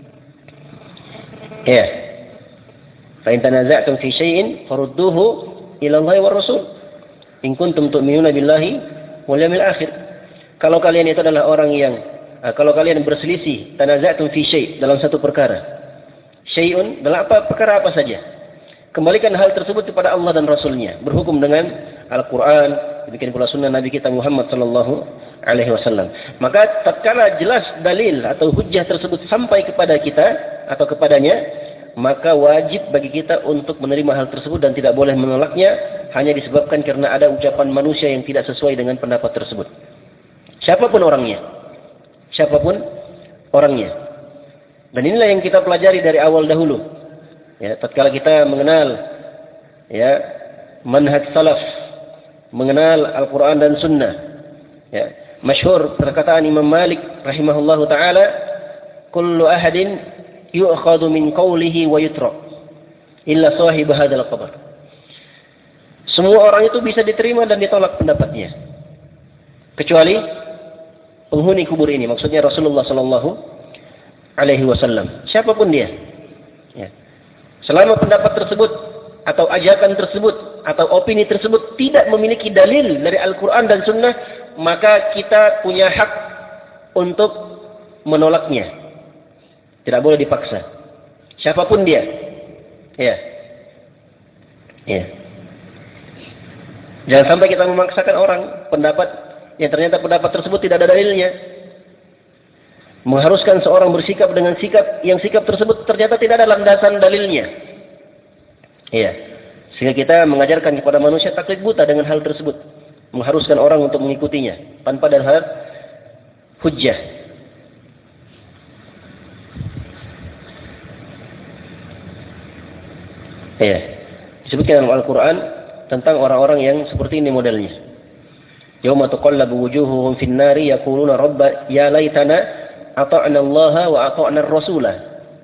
Ya. Fa in tanaza'tum fi syai'in farudduhu ila Allah wa Rasul. In kuntum tu'minuna billahi wal yawmil akhir. Kalau kalian itu adalah orang yang kalau kalian berselisih, tanaza'tum fi syai' dalam satu perkara. Syai'un dalam perkara apa saja. Kembalikan hal tersebut kepada Allah dan Rasulnya. Berhukum dengan Al-Quran, demikian pula sunnah Nabi kita Muhammad sallallahu alaihi wasallam. Maka tatkala jelas dalil atau hujjah tersebut sampai kepada kita atau kepadanya, maka wajib bagi kita untuk menerima hal tersebut dan tidak boleh menolaknya hanya disebabkan karena ada ucapan manusia yang tidak sesuai dengan pendapat tersebut. Siapapun orangnya. Siapapun orangnya. Dan inilah yang kita pelajari dari awal dahulu. Ya, tatkala kita mengenal ya manhaj salaf, mengenal Al-Quran dan Sunnah. Ya, masyhur perkataan Imam Malik rahimahullahu taala, "Kullu ahadin yu'khadhu min qawlihi wa yutra illa sahib hadzal qabr." Semua orang itu bisa diterima dan ditolak pendapatnya, kecuali penghuni kubur ini, maksudnya Rasulullah sallallahu alaihi wasallam. Siapapun dia. Ya. Selama pendapat tersebut atau ajakan tersebut atau opini tersebut tidak memiliki dalil dari Al-Quran dan Sunnah, maka kita punya hak untuk menolaknya. Tidak boleh dipaksa. Siapapun dia. Ya. Ya. Jangan sampai kita memaksakan orang pendapat yang ternyata pendapat tersebut tidak ada dalilnya. Mengharuskan seorang bersikap dengan sikap tersebut ternyata tidak ada landasan dalilnya. Iya. Sehingga kita mengajarkan kepada manusia taklid buta dengan hal tersebut. Mengharuskan orang untuk mengikutinya tanpa dalil hujjah. Iya. Disebutkan dalam Al-Quran tentang orang-orang yang seperti ini modelnya. Yauma tuqallabu wujuhuhum fin nari yaquluna rabba ya laitana ata'na Allah wa ata'na ar-rasulah.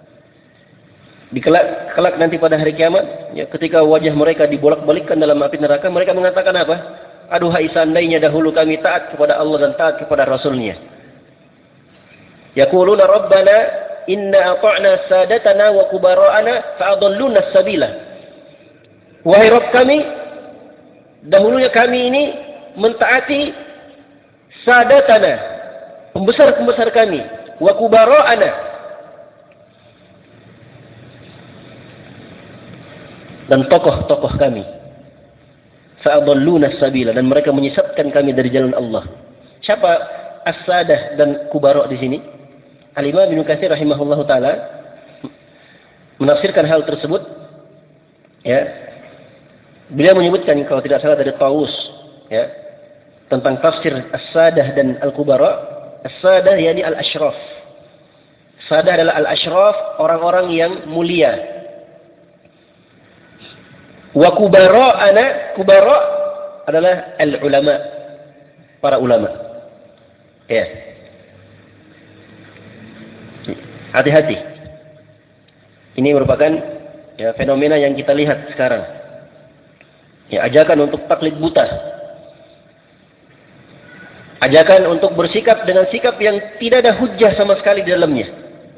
Kelak nanti pada hari kiamat, ya, ketika wajah mereka dibolak-balikkan dalam api neraka, mereka mengatakan apa? Aduhai seandainya dahulu kami taat kepada Allah dan taat kepada Rasulnya. Yaquluna rabbana inna ata'na sadatana wa kubara'ana fa'adalluna as-sabila. Wahai Rabb kami, dahulunya kami ini mentaati sadatana, pembesar-pembesar kami, wa kubara'ana, dan tokoh-tokoh kami, fa'adalluna as-sabila, dan mereka menyesatkan kami dari jalan Allah. Siapa as-sadah dan kubara' di sini? Al-Imam Ibnu Katsir rahimahullahu taala menafsirkan hal tersebut, ya. Beliau menyebutkan kalau tidak salah dari Tawus, ya, tentang tafsir as-sadah dan al-kubara'. As-sadah yakni al-ashraf. Sadah adalah al-ashraf, orang-orang yang mulia. Wa kubara'ana, kubara' adalah al-ulama, para ulama. Ya. Hati-hati. Ini merupakan ya, fenomena yang kita lihat sekarang. Ya, ajakan untuk taklid buta. Ajakan untuk bersikap dengan sikap yang tidak ada hujjah sama sekali di dalamnya.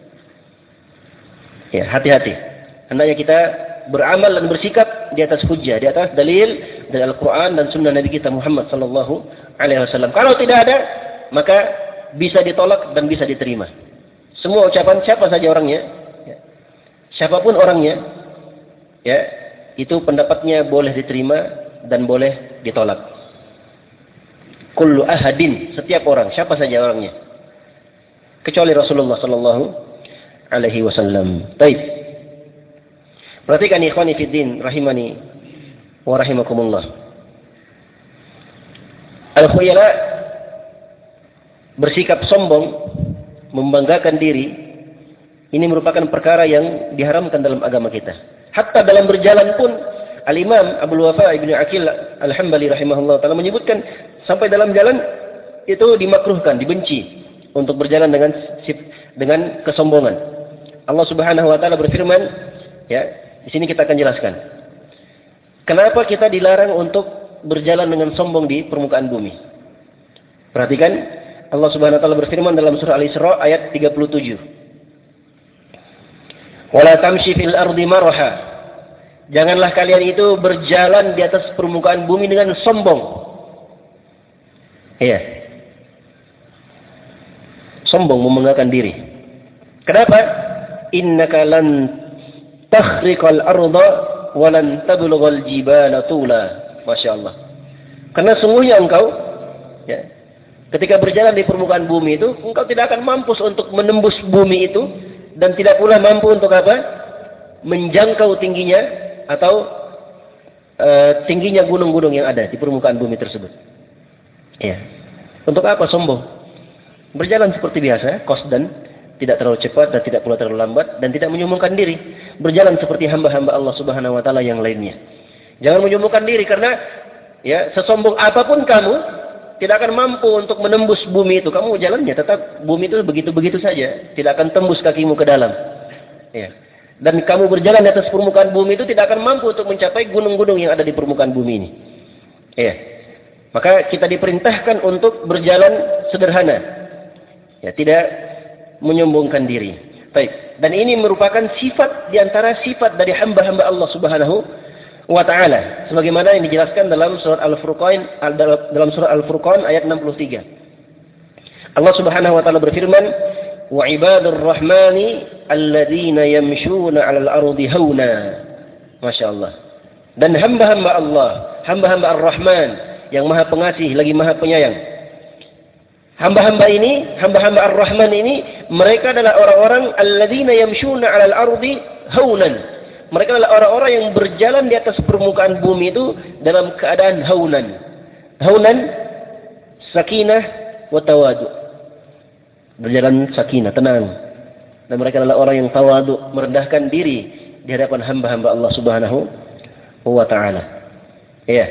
Ya, hati-hati. Hendaknya kita beramal dan bersikap di atas hujjah, di atas dalil dari Al-Quran dan Sunnah Nabi kita Muhammad sallallahu alaihi wasallam. Kalau tidak ada, maka bisa ditolak dan bisa diterima. Semua ucapan siapa saja orangnya, ya, siapapun orangnya, ya, itu pendapatnya boleh diterima dan boleh ditolak. Kullu ahadin, setiap orang, siapa saja orangnya. kecuali Rasulullah sallallahu alaihi wasallam. Baik. Perhatikan ikhwani fiddin rahimani wa rahimakumullah. Al-khuyala, bersikap sombong, membanggakan diri, ini merupakan perkara yang diharamkan dalam agama kita. Hatta dalam berjalan pun Al-Imam Abdul Wafa Ibnu Aqil Al-Hambali rahimahullah taala menyebutkan sampai dalam jalan itu dimakruhkan, dibenci untuk berjalan dengan kesombongan. Allah Subhanahu wa taala berfirman, ya, di sini kita akan jelaskan kenapa kita dilarang untuk berjalan dengan sombong di permukaan bumi. Perhatikan, Allah Subhanahu wa taala berfirman dalam surah Al-Isra ayat 37. Wala tamshi fil ardi maraha. Janganlah kalian itu berjalan di atas permukaan bumi dengan sombong. Iya. Sombong, membanggakan diri. Kenapa? Innaka lan takhriqal arda wa lan tablughal jibala tula. Masyaallah. Karena sungguhnya engkau, ya, ketika berjalan di permukaan bumi itu, engkau tidak akan mampu untuk menembus bumi itu dan tidak pula mampu untuk apa? Menjangkau tingginya atau tingginya gunung-gunung yang ada di permukaan bumi tersebut. Ya. Untuk apa sombong? Berjalan seperti biasa, qasdan, tidak terlalu cepat dan tidak pula terlalu lambat dan tidak menyombongkan diri. Berjalan seperti hamba-hamba Allah Subhanahu wa taala yang lainnya. Jangan menyombongkan diri karena ya, sesombong apapun kamu tidak akan mampu untuk menembus bumi itu. Kamu jalannya tetap bumi itu begitu-begitu saja, tidak akan tembus kakimu ke dalam. Ya. Dan kamu berjalan di atas permukaan bumi itu tidak akan mampu untuk mencapai gunung-gunung yang ada di permukaan bumi ini. Ya. Maka kita diperintahkan untuk berjalan sederhana. Ya, tidak menyombongkan diri. Baik. Dan ini merupakan sifat di antara sifat dari hamba-hamba Allah Subhanahu wa taala. Sebagaimana yang dijelaskan dalam surat Al-Furqan, dalam surah Al-Furqan ayat 63. Allah Subhanahu wa taala berfirman, wa ibadur rahmani alladzina yamshuna 'alal ardi hauna. Masyaallah. Dan hamba-hamba Allah, hamba-hamba Ar-Rahman yang Maha Pengasih lagi Maha Penyayang. Hamba-hamba ini, hamba-hamba Ar-Rahman ini, mereka adalah orang-orang alladzina yamshuna 'alal ardi haunan. Mereka adalah orang-orang yang berjalan di atas permukaan bumi itu dalam keadaan haunan. Haunan, sakinah wa tawadu. Berjalan sakinah, tenang. Dan mereka adalah orang yang tawadu, merendahkan diri di hadapan hamba-hamba Allah Subhanahu wa taala. Iya.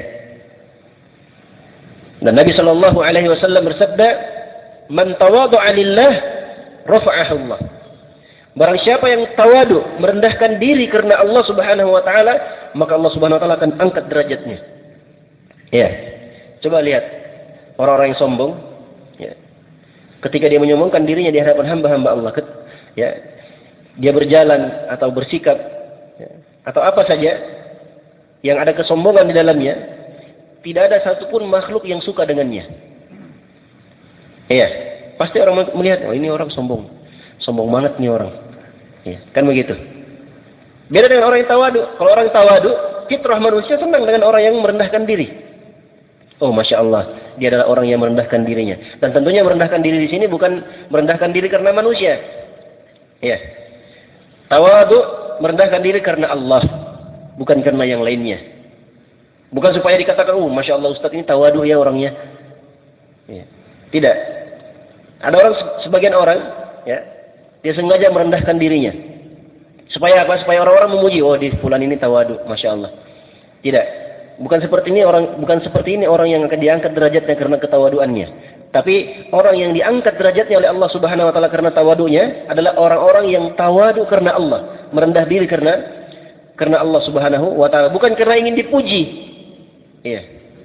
Dan Nabi sallallahu alaihi wasallam bersabda, "Man tawadhu'a lillah, rafa'ahu Allah." Barang siapa yang tawadu, merendahkan diri karena Allah Subhanahu wa taala, maka Allah Subhanahu wa taala akan angkat derajatnya. Iya. Coba lihat orang-orang yang sombong, ya. Ketika dia menyombongkan dirinya di hadapan hamba-hamba Allah, ya, dia berjalan atau bersikap, ya, atau apa saja yang ada kesombongan di dalamnya, tidak ada satupun makhluk yang suka dengannya. Iya, pasti orang melihat, oh ini orang sombong banget nih orang. Ya, kan begitu. Beda dengan orang yang tawadu. Kalau orang tawadu, fitrah manusia senang dengan orang yang merendahkan diri. Oh, Masya Allah, dia adalah orang yang merendahkan dirinya. Dan tentunya merendahkan diri di sini bukan merendahkan diri karena manusia. Ya. Tawadu, merendahkan diri karena Allah, bukan karena yang lainnya. Bukan supaya dikatakan, oh, Masya Allah Ustaz ini tawadu ya orangnya. Ya. Tidak. Ada orang, sebagian orang, ya, dia sengaja merendahkan dirinya. Supaya apa? Supaya orang-orang memuji, oh di fulan ini tawadu, Masya Allah. Tidak. Bukan seperti ini orang yang akan diangkat derajatnya karena ketawaduannya. Tapi orang yang diangkat derajatnya oleh Allah Subhanahu wa taala karena tawadunya adalah orang-orang yang tawadu karena Allah, merendah diri karena Allah Subhanahu wa taala, bukan karena ingin dipuji. Iya.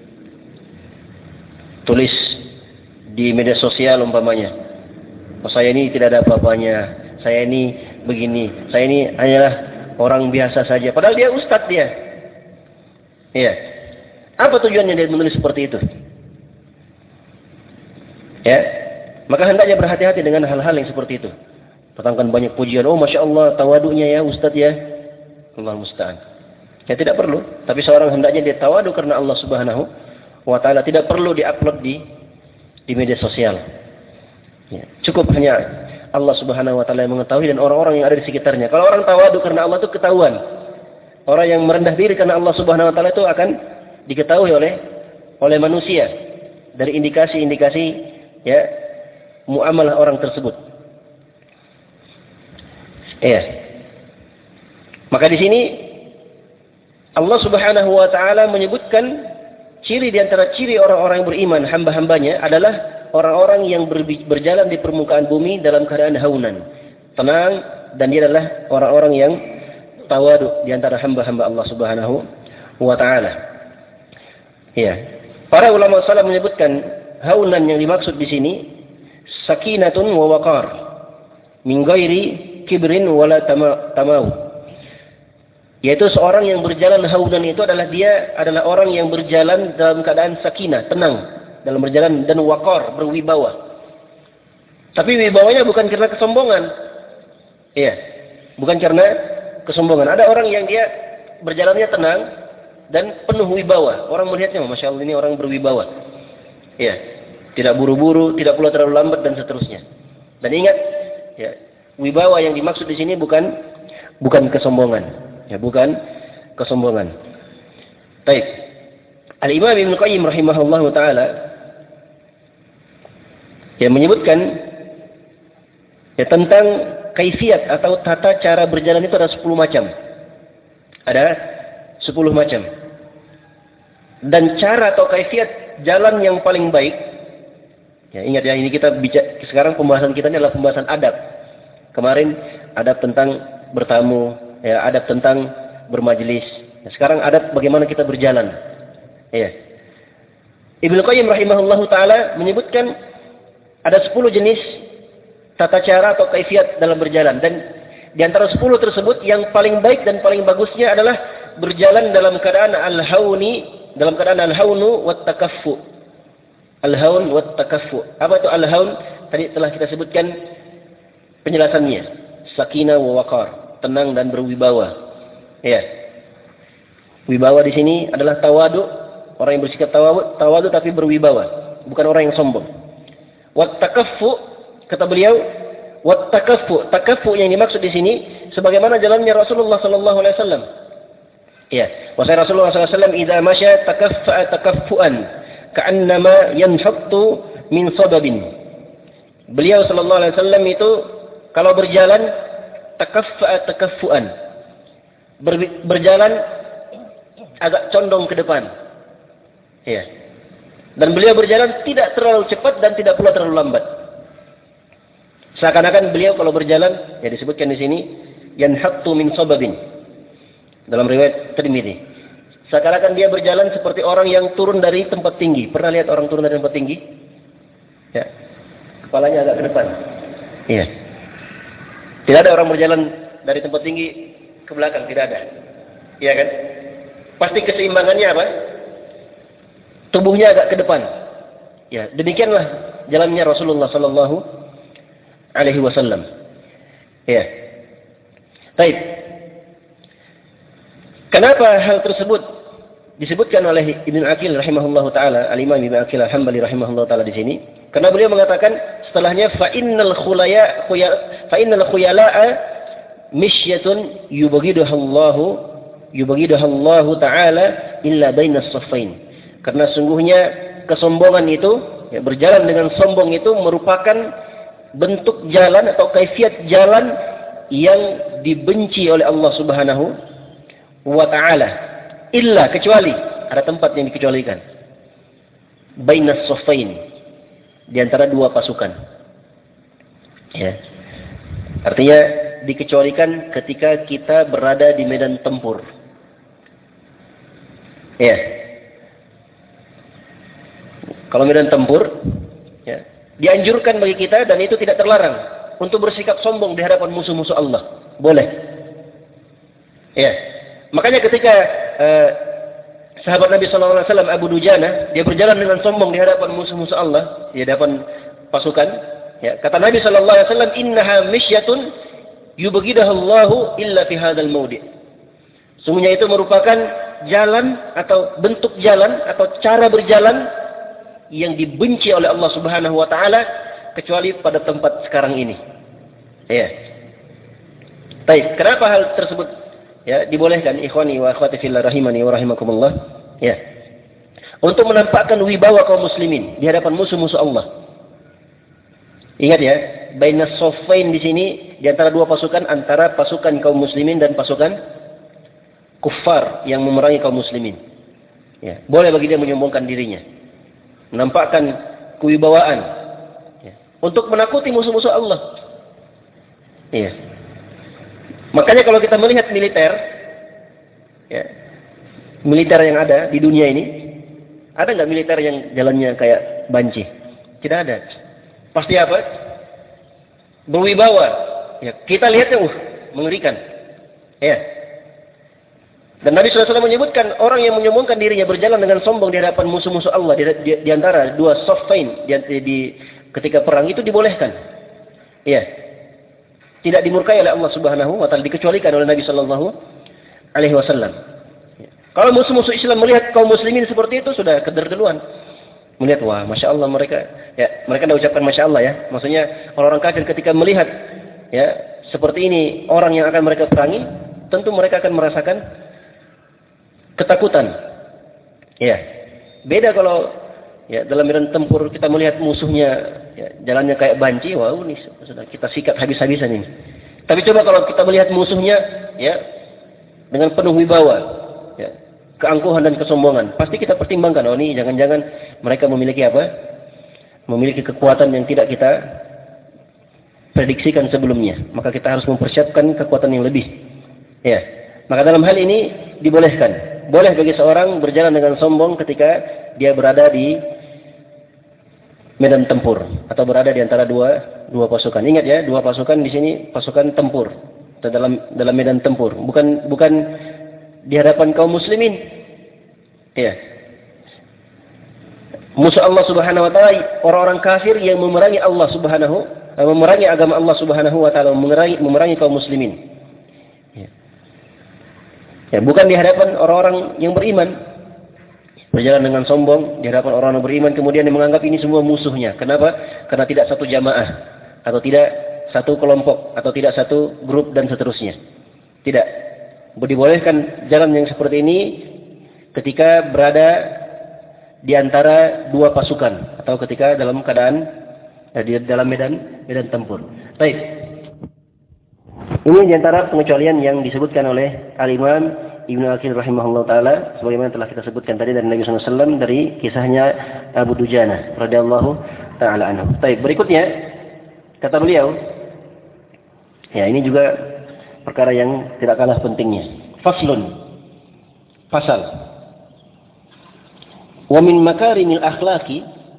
Tulis di media sosial umpamanya, oh, saya ini tidak ada apa-apanya, saya ini begini, saya ini hanyalah orang biasa saja. Padahal dia ustadz dia. Iya. Apa tujuannya dia menulis seperti itu? Ya. Maka hendaknya berhati-hati dengan hal-hal yang seperti itu. Datangkan banyak pujian. Oh, Masya Allah, tawadunya ya Ustadz ya. Allah musta'an. Ya tidak perlu. Tapi seorang hendaknya dia tawadu karena Allah Subhanahu wa ta'ala. Tidak perlu diupload di media sosial. Ya. Cukup hanya Allah Subhanahu wa taala yang mengetahui dan orang-orang yang ada di sekitarnya. Kalau orang tawadu karena Allah itu ketahuan. Orang yang merendah diri karena Allah Subhanahu wa taala itu akan diketahui oleh manusia dari indikasi-indikasi ya muamalah orang tersebut. Iya. Maka di sini Allah Subhanahu wa taala menyebutkan ciri di antara ciri orang-orang yang beriman, hamba-hambanya adalah orang-orang yang berjalan di permukaan bumi dalam keadaan haunan, tenang, dan dia adalah orang-orang yang tawadu di antara hamba-hamba Allah Subhanahu wa taala. Ya. Para ulama salaf menyebutkan haunan yang dimaksud di sini sakinatun wa waqar min ghairi kibrin wala tamau. Yaitu seorang yang berjalan haunan itu adalah dia adalah orang yang berjalan dalam keadaan sakinah, tenang dalam berjalan, dan waqar, berwibawa. Tapi wibawanya bukan karena kesombongan. Iya, bukan karena kesombongan. Ada orang yang dia berjalannya tenang dan penuh wibawa. Orang melihatnya, Masya Allah, ini orang berwibawa. Iya, tidak buru-buru, tidak pula terlalu lambat, dan seterusnya. Dan ingat, ya, wibawa yang dimaksud di sini bukan kesombongan. Ya, bukan kesombongan. Baik. Al-Imam Ibnu Qayyim rahimahullahu taala yang menyebutkan ya tentang kaifiat atau tata cara berjalan itu ada 10 macam. Ada 10 macam. Dan cara atau kaifiat jalan yang paling baik, ya ingat ya, ini kita bicara sekarang, pembahasan kita ini adalah pembahasan adab. Kemarin adab tentang bertamu, ya, adab tentang bermajelis. Nah, sekarang adab bagaimana kita berjalan. Ya. Ibnu Qayyim rahimahullahu taala menyebutkan ada 10 jenis tata cara atau kaifiat dalam berjalan, dan di antara 10 tersebut yang paling baik dan paling bagusnya adalah berjalan dalam keadaan al-haunu wat takaffu. Al-haun wat takaffu. Apa itu al-haun? Tadi telah kita sebutkan penjelasannya. Sakinah wa waqar, tenang dan berwibawa. Ya. Wibawa di sini adalah tawadu, orang yang bersikap tawadu tapi berwibawa, bukan orang yang sombong. Wat takaffu, kata beliau, wat takaffu yang dimaksud di sini sebagaimana jalannya Rasulullah sallallahu alaihi wasallam. Ya, wahai Rasulullah sallallahu alaihi wasallam idza masya takaffa takaffuan ka'annama yanhattu min sadabin. Beliau sallallahu alaihi wasallam itu kalau berjalan takaffa takaffuan, berjalan agak condong ke depan. Ya. Dan beliau berjalan tidak terlalu cepat dan tidak pula terlalu lambat. Seakan-akan beliau kalau berjalan, ya disebutkan di sini, yanhattu min sababin. Dalam riwayat Tirmidzi. Seakan-akan dia berjalan seperti orang yang turun dari tempat tinggi. Pernah lihat orang turun dari tempat tinggi? Ya. Kepalanya agak ke depan. Iya. Tidak ada orang berjalan dari tempat tinggi ke belakang, tidak ada. Iya kan? Pasti keseimbangannya apa? Tubuhnya agak ke depan. Ya, demikianlah jalannya Rasulullah sallallahu alaihi wasallam. Ya. Baik. Kenapa hal tersebut disebutkan oleh Ibnu Aqil rahimahullahu taala, Al-Imam Ibnu Aqil Al-Hambali rahimahullahu taala di sini? Karena beliau mengatakan setelahnya fa innal khuyala'a misyatun yubghiduhallahu ta'ala illa bainas saffain. Karena sungguhnya kesombongan itu, ya, berjalan dengan sombong itu merupakan bentuk jalan atau kaifiat jalan yang dibenci oleh Allah Subhanahu wa ta'ala. Illa, kecuali ada tempat yang dikecualikan. Bainas saffain, di antara dua pasukan. Ya. Artinya dikecualikan ketika kita berada di medan tempur. Ya. Kalau medan tempur, ya, dianjurkan bagi kita dan itu tidak terlarang untuk bersikap sombong di hadapan musuh-musuh Allah. Boleh. Ya. Makanya ketika sahabat Nabi sallallahu alaihi wasallam Abu Dujana, dia berjalan dengan sombong di hadapan musuh-musuh Allah, di hadapan pasukan, ya, kata Nabi sallallahu alaihi wasallam, "Innaha misyatun yubghidahallahu illa fi hadzal mawdi'." Sungguhnya itu merupakan jalan atau bentuk jalan atau cara berjalan yang dibenci oleh Allah Subhanahu wa taala kecuali pada tempat sekarang ini. Iya. Baik, kenapa hal tersebut ya dibolehkan ikhwani wa akhwati fillah rahimani wa rahimakumullah? Ya. Untuk menampakkan wibawa kaum muslimin di hadapan musuh-musuh Allah. Ingat ya, bainas saffain di sini di antara dua pasukan, antara pasukan kaum muslimin dan pasukan kuffar yang memerangi kaum muslimin. Ya, boleh bagi dia menyombongkan dirinya, menampakkan kewibawaan ya, untuk menakuti musuh-musuh Allah. Iya. Makanya kalau kita melihat militer, ya, militer yang ada di dunia ini, ada nggak militer yang jalannya kayak banci? Tidak ada. Pasti apa? Berwibawa. Ya, kita lihatnya, mengerikan. Ya. Dan Nabi SAW menyebutkan orang yang menyombongkan dirinya berjalan dengan sombong di hadapan musuh-musuh Allah di antara dua saffain ketika perang itu dibolehkan. Ya. Tidak dimurkai oleh Allah Subhanahu wa taala, dikecualikan oleh Nabi sallallahu alaihi wasallam. Kalau musuh-musuh Islam melihat kaum muslimin seperti itu sudah kederdeluan. Melihat, wah, Masya Allah mereka tidak ucapkan Masya Allah ya. Maksudnya orang-orang kafir ketika melihat ya seperti ini orang yang akan mereka perangi, tentu mereka akan merasakan ketakutan. Ya. Beda kalau ya dalam medan tempur kita melihat musuhnya ya, jalannya kayak banci, wah ini sudah kita sikat habis-habisan ini. Tapi coba kalau kita melihat musuhnya ya dengan penuh wibawa, ya, keangkuhan dan kesombongan, pasti kita pertimbangkan, oh ini jangan-jangan mereka memiliki apa? Memiliki kekuatan yang tidak kita prediksikan sebelumnya. Maka kita harus mempersiapkan kekuatan yang lebih. Ya. Maka dalam hal ini dibolehkan. Boleh bagi seorang berjalan dengan sombong ketika dia berada di medan tempur atau berada di antara dua pasukan. Ingat ya, dua pasukan di sini pasukan tempur atau dalam medan tempur, bukan di hadapan kaum muslimin. Ya. Musuh Allah Subhanahu wa taala, orang-orang kafir yang memerangi Allah Subhanahu, memerangi agama Allah Subhanahu wa taala, memerangi kaum muslimin. Ya. Ya, bukan di hadapan orang-orang yang beriman. Berjalan dengan sombong di hadapan orang yang beriman, kemudian yang menganggap ini semua musuhnya. Kenapa? Karena tidak satu jamaah, atau tidak satu kelompok, atau tidak satu grup, dan seterusnya. Tidak. Dibolehkan jalan yang seperti ini ketika berada di antara dua pasukan, atau ketika dalam keadaan di dalam medan tempur. Baik. Ini di antara pengecualian yang disebutkan oleh Al-Imam Ibnu Aqil rahimahullah ta'ala, sebagaimana telah kita sebutkan tadi dari Nabi SAW, dari kisahnya Abu Dujana radhiyallahu ta'ala anhu. Baik, berikutnya kata beliau, ya ini juga perkara yang tidak kalah pentingnya. Faslun, pasal. Wa min makarimil akhlaqi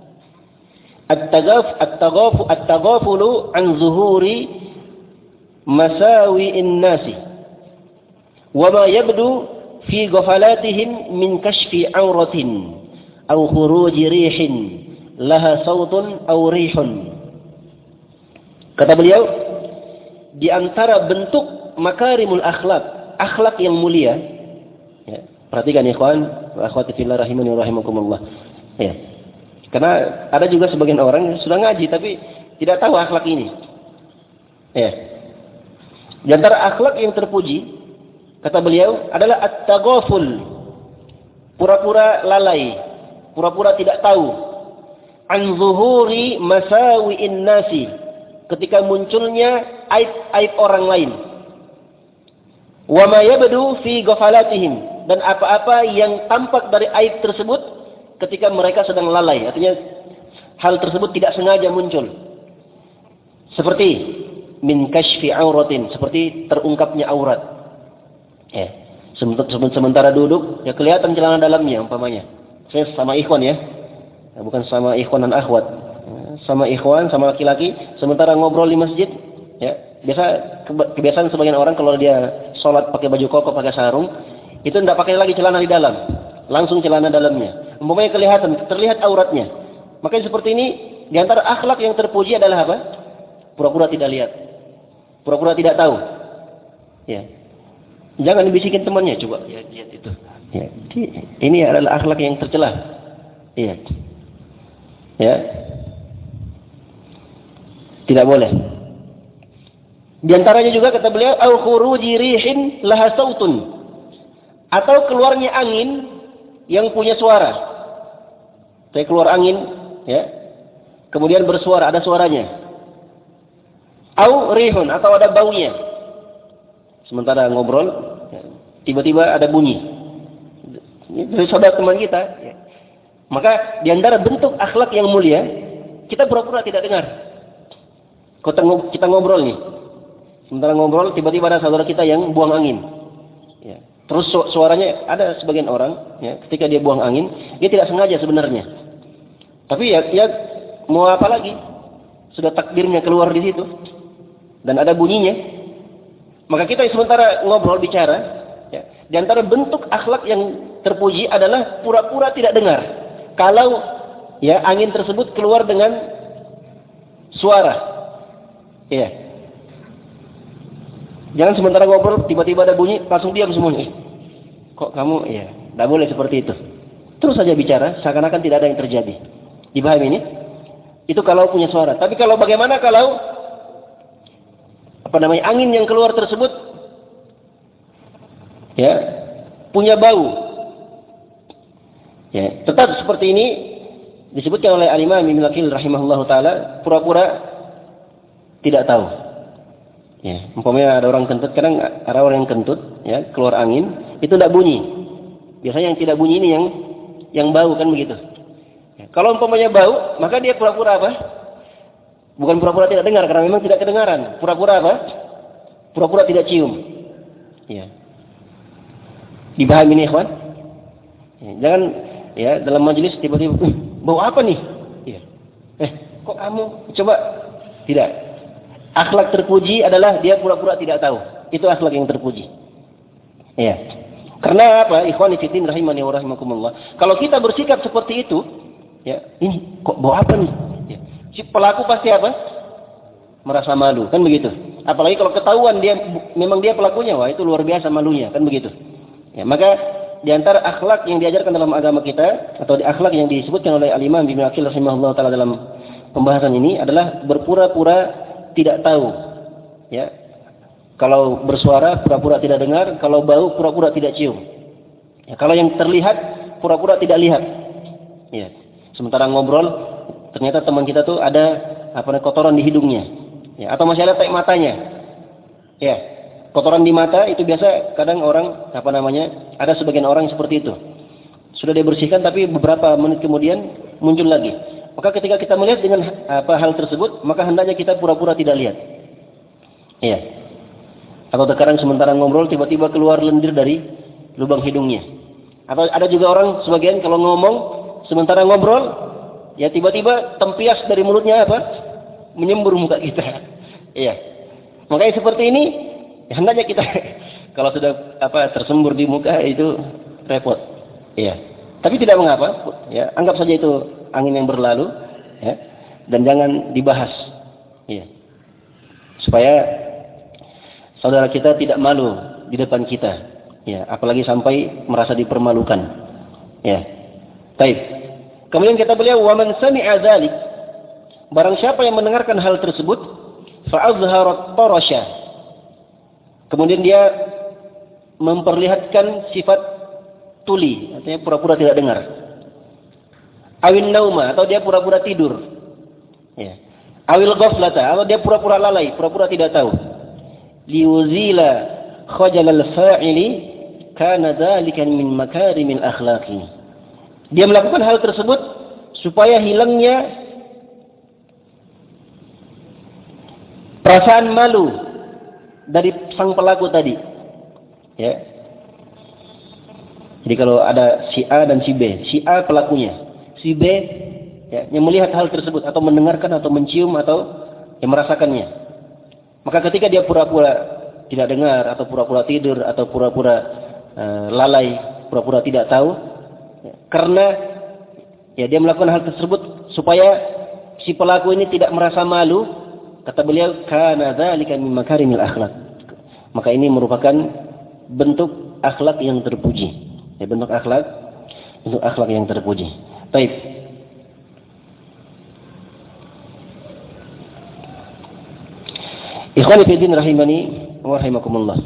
at-taghafulu an zuhuri masawi'in nasi wa ma yabdu fi ghafalatihim min kashfi auratin aw khuruji rihin laha sautun aw rihun. Kata beliau, di antara bentuk makarimul akhlak, akhlak yang mulia, ya, perhatikan ikhwan wa akhwati fillah rahimani wa rahimakumullah. Ya. Karena ada juga sebagian orang yang sudah ngaji tapi tidak tahu akhlak ini. Ya. Di antara akhlak yang terpuji, kata beliau, adalah at-taghaful, pura-pura lalai, pura-pura tidak tahu, an zuhuri masawi'in nasi, ketika munculnya aib-aib orang lain, wa ma yabdu fi ghafalatihim, dan apa-apa yang tampak dari aib tersebut ketika mereka sedang lalai, artinya hal tersebut tidak sengaja muncul, seperti min kashfi auratin, seperti terungkapnya aurat. Ya. Sementara duduk, ya kelihatan celana dalamnya umpamanya. Saya sama ikhwan ya. Bukan sama ikhwan dan akhwat. Sama ikhwan, sama laki-laki, sementara ngobrol di masjid, ya. Kebiasaan sebagian orang kalau dia sholat pakai baju koko, pakai sarung, itu tidak pakai lagi celana di dalam. Langsung celana dalamnya. Umpamanya terlihat auratnya. Makanya seperti ini, di antara akhlak yang terpuji adalah apa? Pura-pura tidak lihat. Pura-pura tidak tahu. Ya. Jangan dibisikin temannya, coba lihat itu. Ya, ini adalah akhlak yang tercela. Iya. Ya. Tidak boleh. Di antaranya juga kata beliau, au khuruji rihin laha sautun. Atau keluarnya angin yang punya suara. Saya keluar angin, ya. Kemudian bersuara, ada suaranya. Au rihun, atau ada baunya. Sementara ngobrol, ya, tiba-tiba ada bunyi. Ini dari saudara teman kita. Ya. Maka di antara bentuk akhlak yang mulia, kita pura-pura tidak dengar. Kita ngobrol nih. Sementara ngobrol, tiba-tiba ada saudara kita yang buang angin. Ya. Terus suaranya, ada sebagian orang, ya, ketika dia buang angin, dia tidak sengaja sebenarnya. Tapi ya mau apa lagi? Sudah takdirnya keluar di situ. Dan ada bunyinya. Maka kita sementara ngobrol, bicara, ya, di antara bentuk akhlak yang terpuji adalah pura-pura tidak dengar. Kalau ya angin tersebut keluar dengan suara. Ya. Jangan sementara ngobrol, tiba-tiba ada bunyi, langsung diam semuanya. Kok kamu, ya, tidak boleh seperti itu. Terus saja bicara, seakan-akan tidak ada yang terjadi. Dipahami ini? Itu kalau punya suara. Tapi kalau bagaimana kalau, angin yang keluar tersebut, ya, punya bau. Ya, tetap seperti ini, disebutkan oleh Al-Imam Ibnu Aqil rahimahullahu ta'ala, pura-pura tidak tahu. Ya, umpamanya ada orang kentut, kadang ada orang yang kentut, ya, keluar angin, itu tidak bunyi. Biasanya yang tidak bunyi ini yang bau, kan begitu. Ya, kalau umpamanya bau, maka dia pura-pura apa? Bukan pura-pura tidak dengar, karena memang tidak kedengaran. Pura-pura apa? Pura-pura tidak cium. Ya. Dipahami ini, ikhwan? Ya, jangan ya dalam majelis tiba-tiba, bau apa nih? Ya. Kok kamu? Coba. Tidak. Akhlak terpuji adalah dia pura-pura tidak tahu. Itu akhlak yang terpuji. Ya. Karena apa? Ikhwani fillah rahimani wa rahimakumullah. Kalau kita bersikap seperti itu, ya, ini kok bau apa nih? Ya. Si pelaku pasti apa? Merasa malu, kan begitu. Apalagi kalau ketahuan memang dia pelakunya, wah itu luar biasa malunya, kan begitu. Ya, maka di antara akhlak yang diajarkan dalam agama kita atau akhlak yang disebutkan oleh Al-Imam Ibnu Aqil rahimahullah taala dalam pembahasan ini adalah berpura-pura tidak tahu, ya. Kalau bersuara pura-pura tidak dengar, kalau bau pura-pura tidak cium. Ya, kalau yang terlihat pura-pura tidak lihat. Ya. Sementara ngobrol, ternyata teman kita tuh ada kotoran di hidungnya, ya. Atau masih ada tai matanya. Ya. Kotoran di mata itu biasa kadang orang ada sebagian orang yang seperti itu. Sudah dibersihkan tapi beberapa menit kemudian muncul lagi. Maka ketika kita melihat dengan hal tersebut, maka hendaknya kita pura-pura tidak lihat. Iya. Atau terkadang sementara ngobrol tiba-tiba keluar lendir dari lubang hidungnya. Atau ada juga orang sebagian kalau ngomong sementara ngobrol, ya tiba-tiba tempias dari mulutnya menyembur muka kita. Iya. Makanya seperti ini, ya hendaknya kita kalau sudah tersembur di muka itu repot. Iya. Tapi tidak mengapa, ya, anggap saja itu angin yang berlalu, ya, dan jangan dibahas, ya, supaya saudara kita tidak malu di depan kita, ya, apalagi sampai merasa dipermalukan, ya. Baik. Kemudian kata beliau, wa man sami'a dzalik, barang siapa yang mendengarkan hal tersebut, fa azhara tarasya, kemudian dia memperlihatkan sifat tuli, artinya pura-pura tidak dengar. Awil nauma, atau dia pura-pura tidur. Ya. Awil ghaflata, atau dia pura-pura lalai, pura-pura tidak tahu. Liuzila khajalal fa'ili kana dzalika min makarimil akhlaqi. Dia melakukan hal tersebut supaya hilangnya perasaan malu dari sang pelaku tadi. Ya. Jadi kalau ada si A dan si B, si A pelakunya, si B ya, yang melihat hal tersebut atau mendengarkan atau mencium atau yang merasakannya. Maka ketika dia pura-pura tidak dengar atau pura-pura tidur atau pura-pura lalai, pura-pura tidak tahu, ya, karena ya dia melakukan hal tersebut supaya si pelaku ini tidak merasa malu, kata beliau, kana dzalika min makarimil akhlaq. Maka ini merupakan bentuk akhlak yang terpuji. Ya, bentuk akhlak yang terpuji. Baik. Ikhwani fi din rahimani wa rahimakumullah.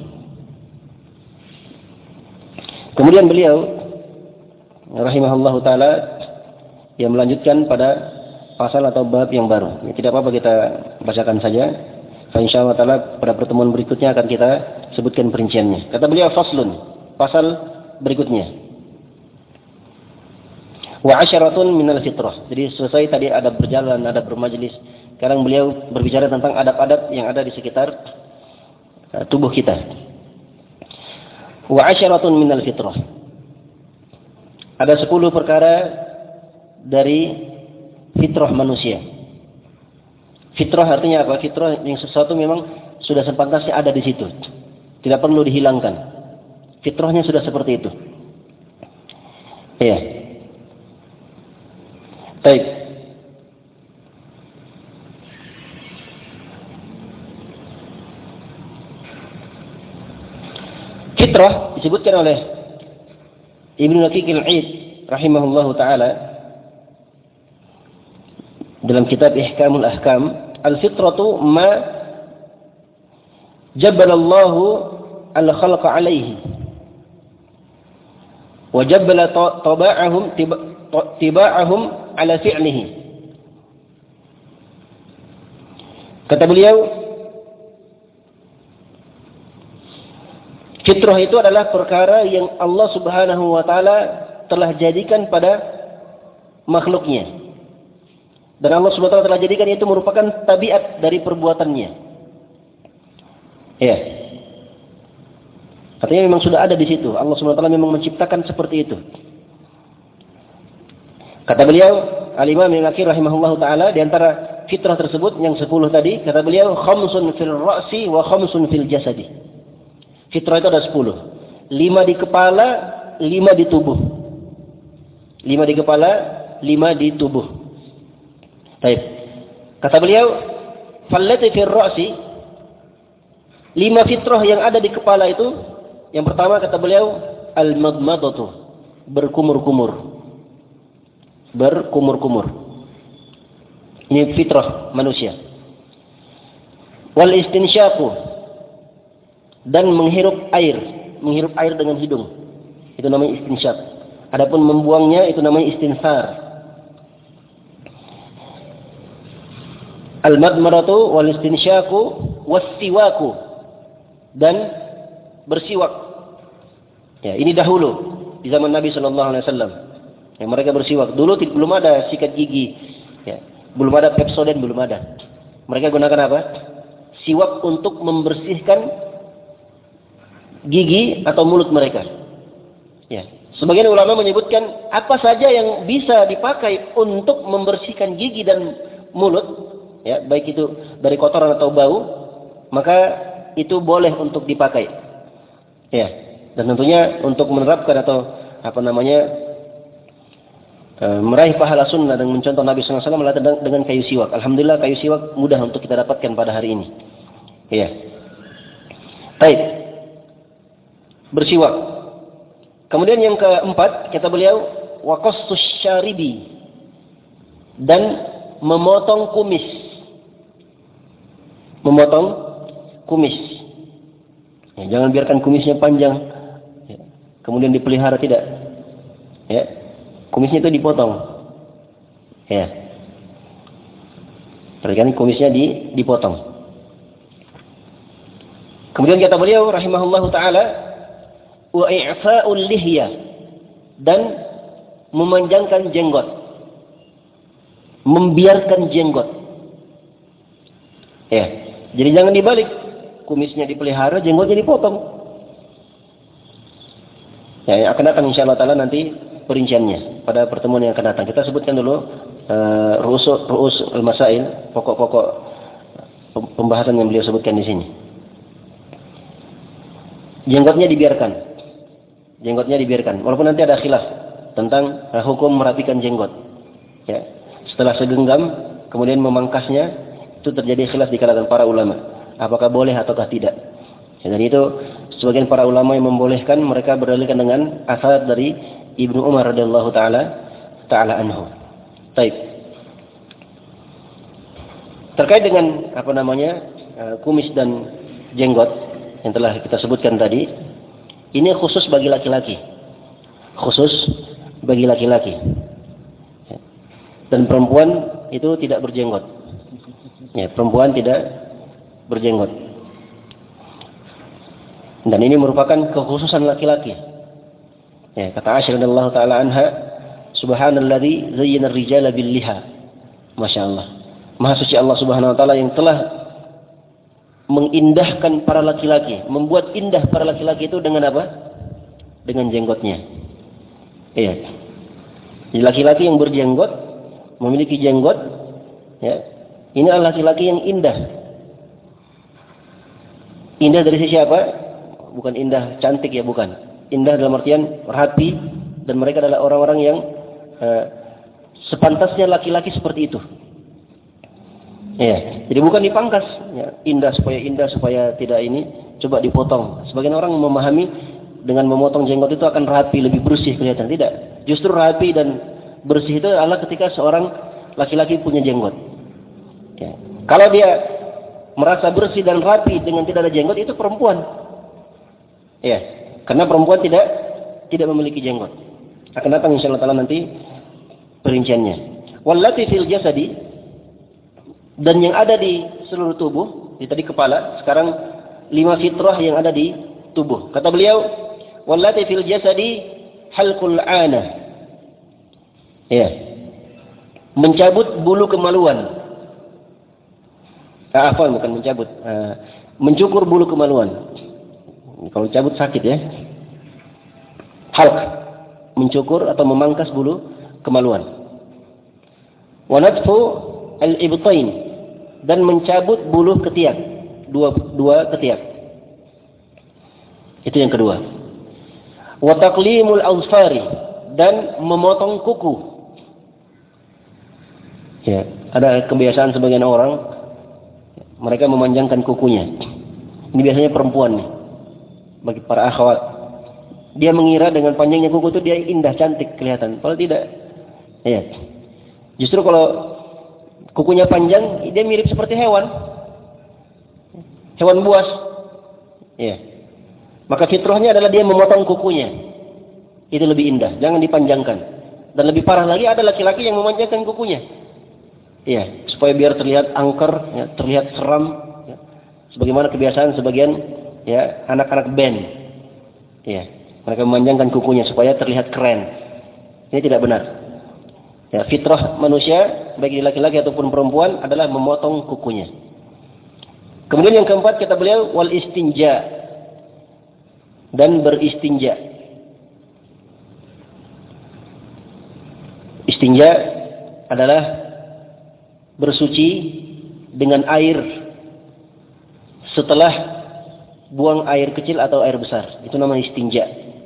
Kemudian beliau rahimahullahu taala yang melanjutkan pada pasal atau bab yang baru. Ya, tidak apa-apa kita bacakan saja. Insyaallah taala pada pertemuan berikutnya akan kita sebutkan perinciannya. Kata beliau faslun, pasal berikutnya. Wa 'asyaratun minal fitrah. Jadi selesai tadi adab berjalan, adab bermajlis. Sekarang beliau berbicara tentang adab-adab yang ada di sekitar tubuh kita. Wa 'asyaratun minal fitrah. Ada 10 perkara dari fitrah manusia. Fitrah artinya apa? Fitrah yang sesuatu memang sudah sepantasnya ada di situ. Tidak perlu dihilangkan. Fitrahnya sudah seperti itu. Iya. Baik. Fitrah disebutkan oleh Ibnu Daqiq al-Aid rahimahullahu taala dalam kitab Ihkamul Ahkam, al-fitratu ma jabbalallahu al-khalqa alaihi wa jabbala tiba'ahum ala fi'lihi. Kata beliau, fitrah itu adalah perkara yang Allah Subhanahu wa taala telah jadikan pada makhluknya. Dan Allah Subhanahu wa taala telah jadikan itu merupakan tabiat dari perbuatannya. Ya. Artinya memang sudah ada di situ. Allah Subhanahu wa taala memang menciptakan seperti itu. Kata beliau, Al-Imam Ibnu Katsir rahimahullahu taala, di antara fitrah tersebut yang 10 tadi, kata beliau, khamsun fil ra'si wa khamsun fil jasadi. Fitrah itu ada 10. 5 di kepala, 5 di tubuh. 5 di kepala, 5 di tubuh. Baik. Kata beliau, fallati fil ra'si, 5 fitrah yang ada di kepala itu, yang pertama kata beliau, al-madmadatu, berkumur-kumur. Berkumur-kumur. Ini fitrah manusia. Wal istinsyaku, dan menghirup air dengan hidung. Itu namanya istinsyak. Adapun membuangnya itu namanya istinsar. Al-madmaratu wal istinsyaku was-siwaku, dan bersiwak. Ya, ini dahulu di zaman Nabi sallallahu alaihi wasallam. Ya, mereka bersiwak. Dulu belum ada sikat gigi. Ya, belum ada Pepsodent, belum ada. Mereka gunakan apa? Siwak untuk membersihkan gigi atau mulut mereka. Ya, sebagian ulama menyebutkan apa saja yang bisa dipakai untuk membersihkan gigi dan mulut, ya, baik itu dari kotoran atau bau, maka itu boleh untuk dipakai. Ya, dan tentunya untuk menerapkan atau meraih pahala sunnah dan mencontoh Nabi sallallahu alaihi wasallam adalah dengan kayu siwak. Alhamdulillah kayu siwak mudah untuk kita dapatkan pada hari ini. Ya. Baik. Bersiwak. Kemudian yang keempat, kata beliau, wa qassus syaribi, dan memotong kumis. Memotong kumis. Ya, jangan biarkan kumisnya panjang, ya, kemudian dipelihara, tidak. Ya, kumisnya itu dipotong. Ya. Perhatikan kumisnya dipotong. Kemudian kata beliau rahimahullahu taala, wa i'fa'ul lihya, dan memanjangkan jenggot. Membiarkan jenggot. Ya. Jadi jangan dibalik. Kumisnya dipelihara, jenggotnya dipotong. Ya, akan datang insyaallah taala nanti perinciannya pada pertemuan yang akan datang. Kita sebutkan dulu ru'us al-masail, pokok-pokok pembahasan yang beliau sebutkan di sini. Jenggotnya dibiarkan. Jenggotnya dibiarkan. Walaupun nanti ada khilaf tentang hukum merapikan jenggot. Ya. Setelah segenggam kemudian memangkasnya, itu terjadi khilaf di kalangan para ulama. Apakah boleh ataukah tidak? Ya, dan itu sebagian para ulama yang membolehkan, mereka berdalilkan dengan asar dari Ibnu Umar radhiyallahu taala anhu. Baik. Terkait dengan kumis dan jenggot yang telah kita sebutkan tadi, ini khusus bagi laki-laki. Khusus bagi laki-laki. Dan perempuan itu tidak berjenggot. Ya, perempuan tidak berjenggot. Dan ini merupakan kekhususan laki-laki. Ya, kata Aisyah radhiyallahu taala anha, subhanalladzi zayyana ar-rijala bil liha. Masyaallah. Maha suci Allah Subhanahu wa taala yang telah mengindahkan para laki-laki, membuat indah para laki-laki itu dengan apa? Dengan jenggotnya. Iya. Jadi laki-laki yang berjenggot, memiliki jenggot, ya, ini adalah laki-laki yang indah. Indah dari sisi apa? Bukan indah cantik ya, bukan. Indah dalam artian rapi, dan mereka adalah orang-orang yang sepantasnya laki-laki seperti itu. Ya, jadi bukan dipangkas, ya, indah supaya tidak ini, coba dipotong. Sebagian orang memahami dengan memotong jenggot itu akan rapi, lebih bersih kelihatan. Tidak. Justru rapi dan bersih itu adalah ketika seorang laki-laki punya jenggot. Ya. Kalau dia merasa bersih dan rapi dengan tidak ada jenggot, itu perempuan. Ya, karena perempuan tidak memiliki jenggot. Akan datang insyaallah taala nanti perinciannya. Wallati fil jasadi, dan yang ada di seluruh tubuh, tadi kepala, sekarang 5 fitrah yang ada di tubuh. Kata beliau, wallati fil jasadi halqul ana. Ya. Mencabut bulu kemaluan. Bukan mencabut. Mencukur bulu kemaluan. Kalau cabut sakit ya. Halq. Mencukur atau memangkas bulu kemaluan. Wa natfu al-ibtain, dan mencabut bulu ketiak, dua ketiak. Itu yang kedua. Wa taqlimul azfari, dan memotong kuku. Ya, ada kebiasaan sebagian orang, mereka memanjangkan kukunya. Ini biasanya perempuan nih. Bagi para akhwat, dia mengira dengan panjangnya kuku itu dia indah, cantik kelihatan. Padahal tidak. Ya. Justru kalau kukunya panjang, dia mirip seperti hewan. Hewan buas. Ya. Maka fitrahnya adalah dia memotong kukunya. Itu lebih indah, jangan dipanjangkan. Dan lebih parah lagi ada laki-laki yang memanjangkan kukunya. Ya, supaya biar terlihat angker, ya, terlihat seram, ya. Sebagaimana kebiasaan sebagian ya anak-anak band. Ya, mereka memanjangkan kukunya supaya terlihat keren. Ini tidak benar. Ya, fitrah manusia baik laki-laki ataupun perempuan adalah memotong kukunya. Kemudian yang keempat kata beliau wal istinja, dan beristinja. Istinja adalah bersuci dengan air setelah buang air kecil atau air besar. Itu namanya istinja.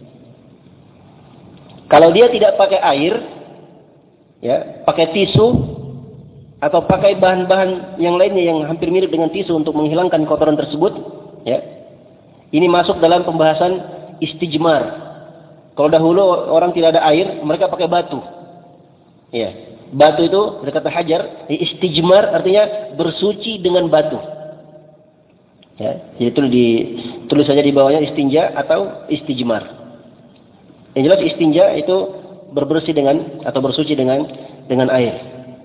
Kalau dia tidak pakai air, ya, pakai tisu atau pakai bahan-bahan yang lainnya yang hampir mirip dengan tisu untuk menghilangkan kotoran tersebut, ya. Ini masuk dalam pembahasan istijmar. Kalau dahulu orang tidak ada air, mereka pakai batu. Ya, batu itu berkata hajar, istijmar artinya bersuci dengan batu. Ya, jadi itu ditulis saja di bawahnya istinja atau istijmar. Yang jelas istinja itu berbersih dengan atau bersuci dengan air.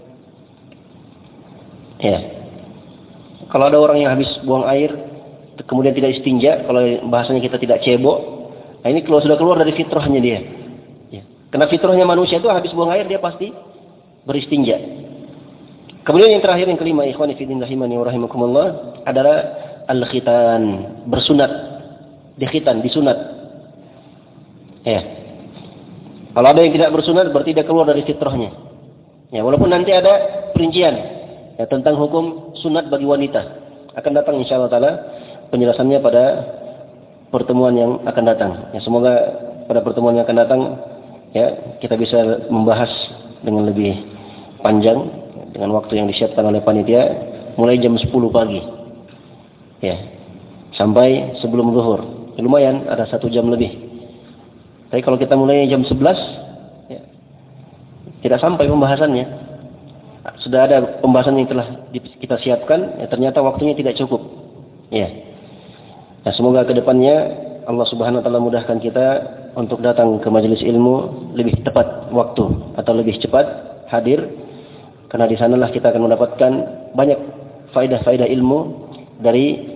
Ya. Kalau ada orang yang habis buang air kemudian tidak istinja, kalau bahasanya kita tidak cebok, nah ini sudah keluar dari fitrahnya dia. Ya. Karena fitrahnya manusia itu habis buang air dia pasti beristinja. Kemudian yang terakhir, yang kelima, ikhwani fillah rahimani wa rahimakumullah, adalah al-khitan, bersunat, disunat. Ya. Kalau ada yang tidak bersunat berarti dia keluar dari fitrahnya. Ya, walaupun nanti ada perincian ya tentang hukum sunat bagi wanita. Akan datang insyaallah taala penjelasannya pada pertemuan yang akan datang. Ya, semoga pada pertemuan yang akan datang ya kita bisa membahas dengan lebih panjang dengan waktu yang disiapkan oleh panitia mulai jam 10 pagi. Ya. Sampai sebelum zuhur. Ya, lumayan ada 1 jam lebih. Tapi kalau kita mulai jam 11 ya, tidak sampai pembahasannya. sudah ada pembahasan yang telah kita siapkan, ya ternyata waktunya tidak cukup. Ya. Nah, semoga ke depannya Allah Subhanahu wa taala mudahkan kita untuk datang ke majelis ilmu lebih tepat waktu atau lebih cepat hadir, karena di sanalah kita akan mendapatkan banyak faedah-faedah ilmu dari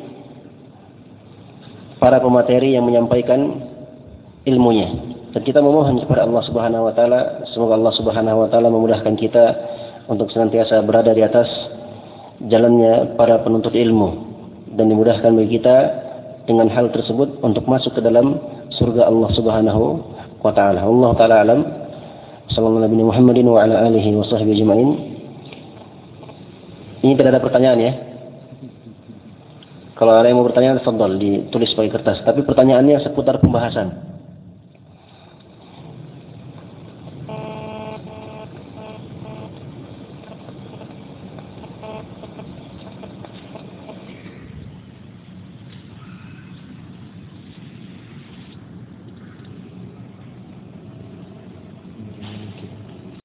para pemateri yang menyampaikan ilmunya. Dan kita memohon kepada Allah Subhanahu wa taala, semoga Allah Subhanahu wa taala memudahkan kita untuk senantiasa berada di atas jalannya para penuntut ilmu, dan dimudahkan bagi kita dengan hal tersebut untuk masuk ke dalam surga Allah Subhanahu wa taala. Allah taala alam. Sallallahu alaihi Muhammadin wa ala alihi wa sahbihi ajma'in. Ini tidak ada pertanyaan ya. Kalau ada yang mau bertanya, tafadhal ditulis pakai kertas. Tapi pertanyaannya seputar pembahasan.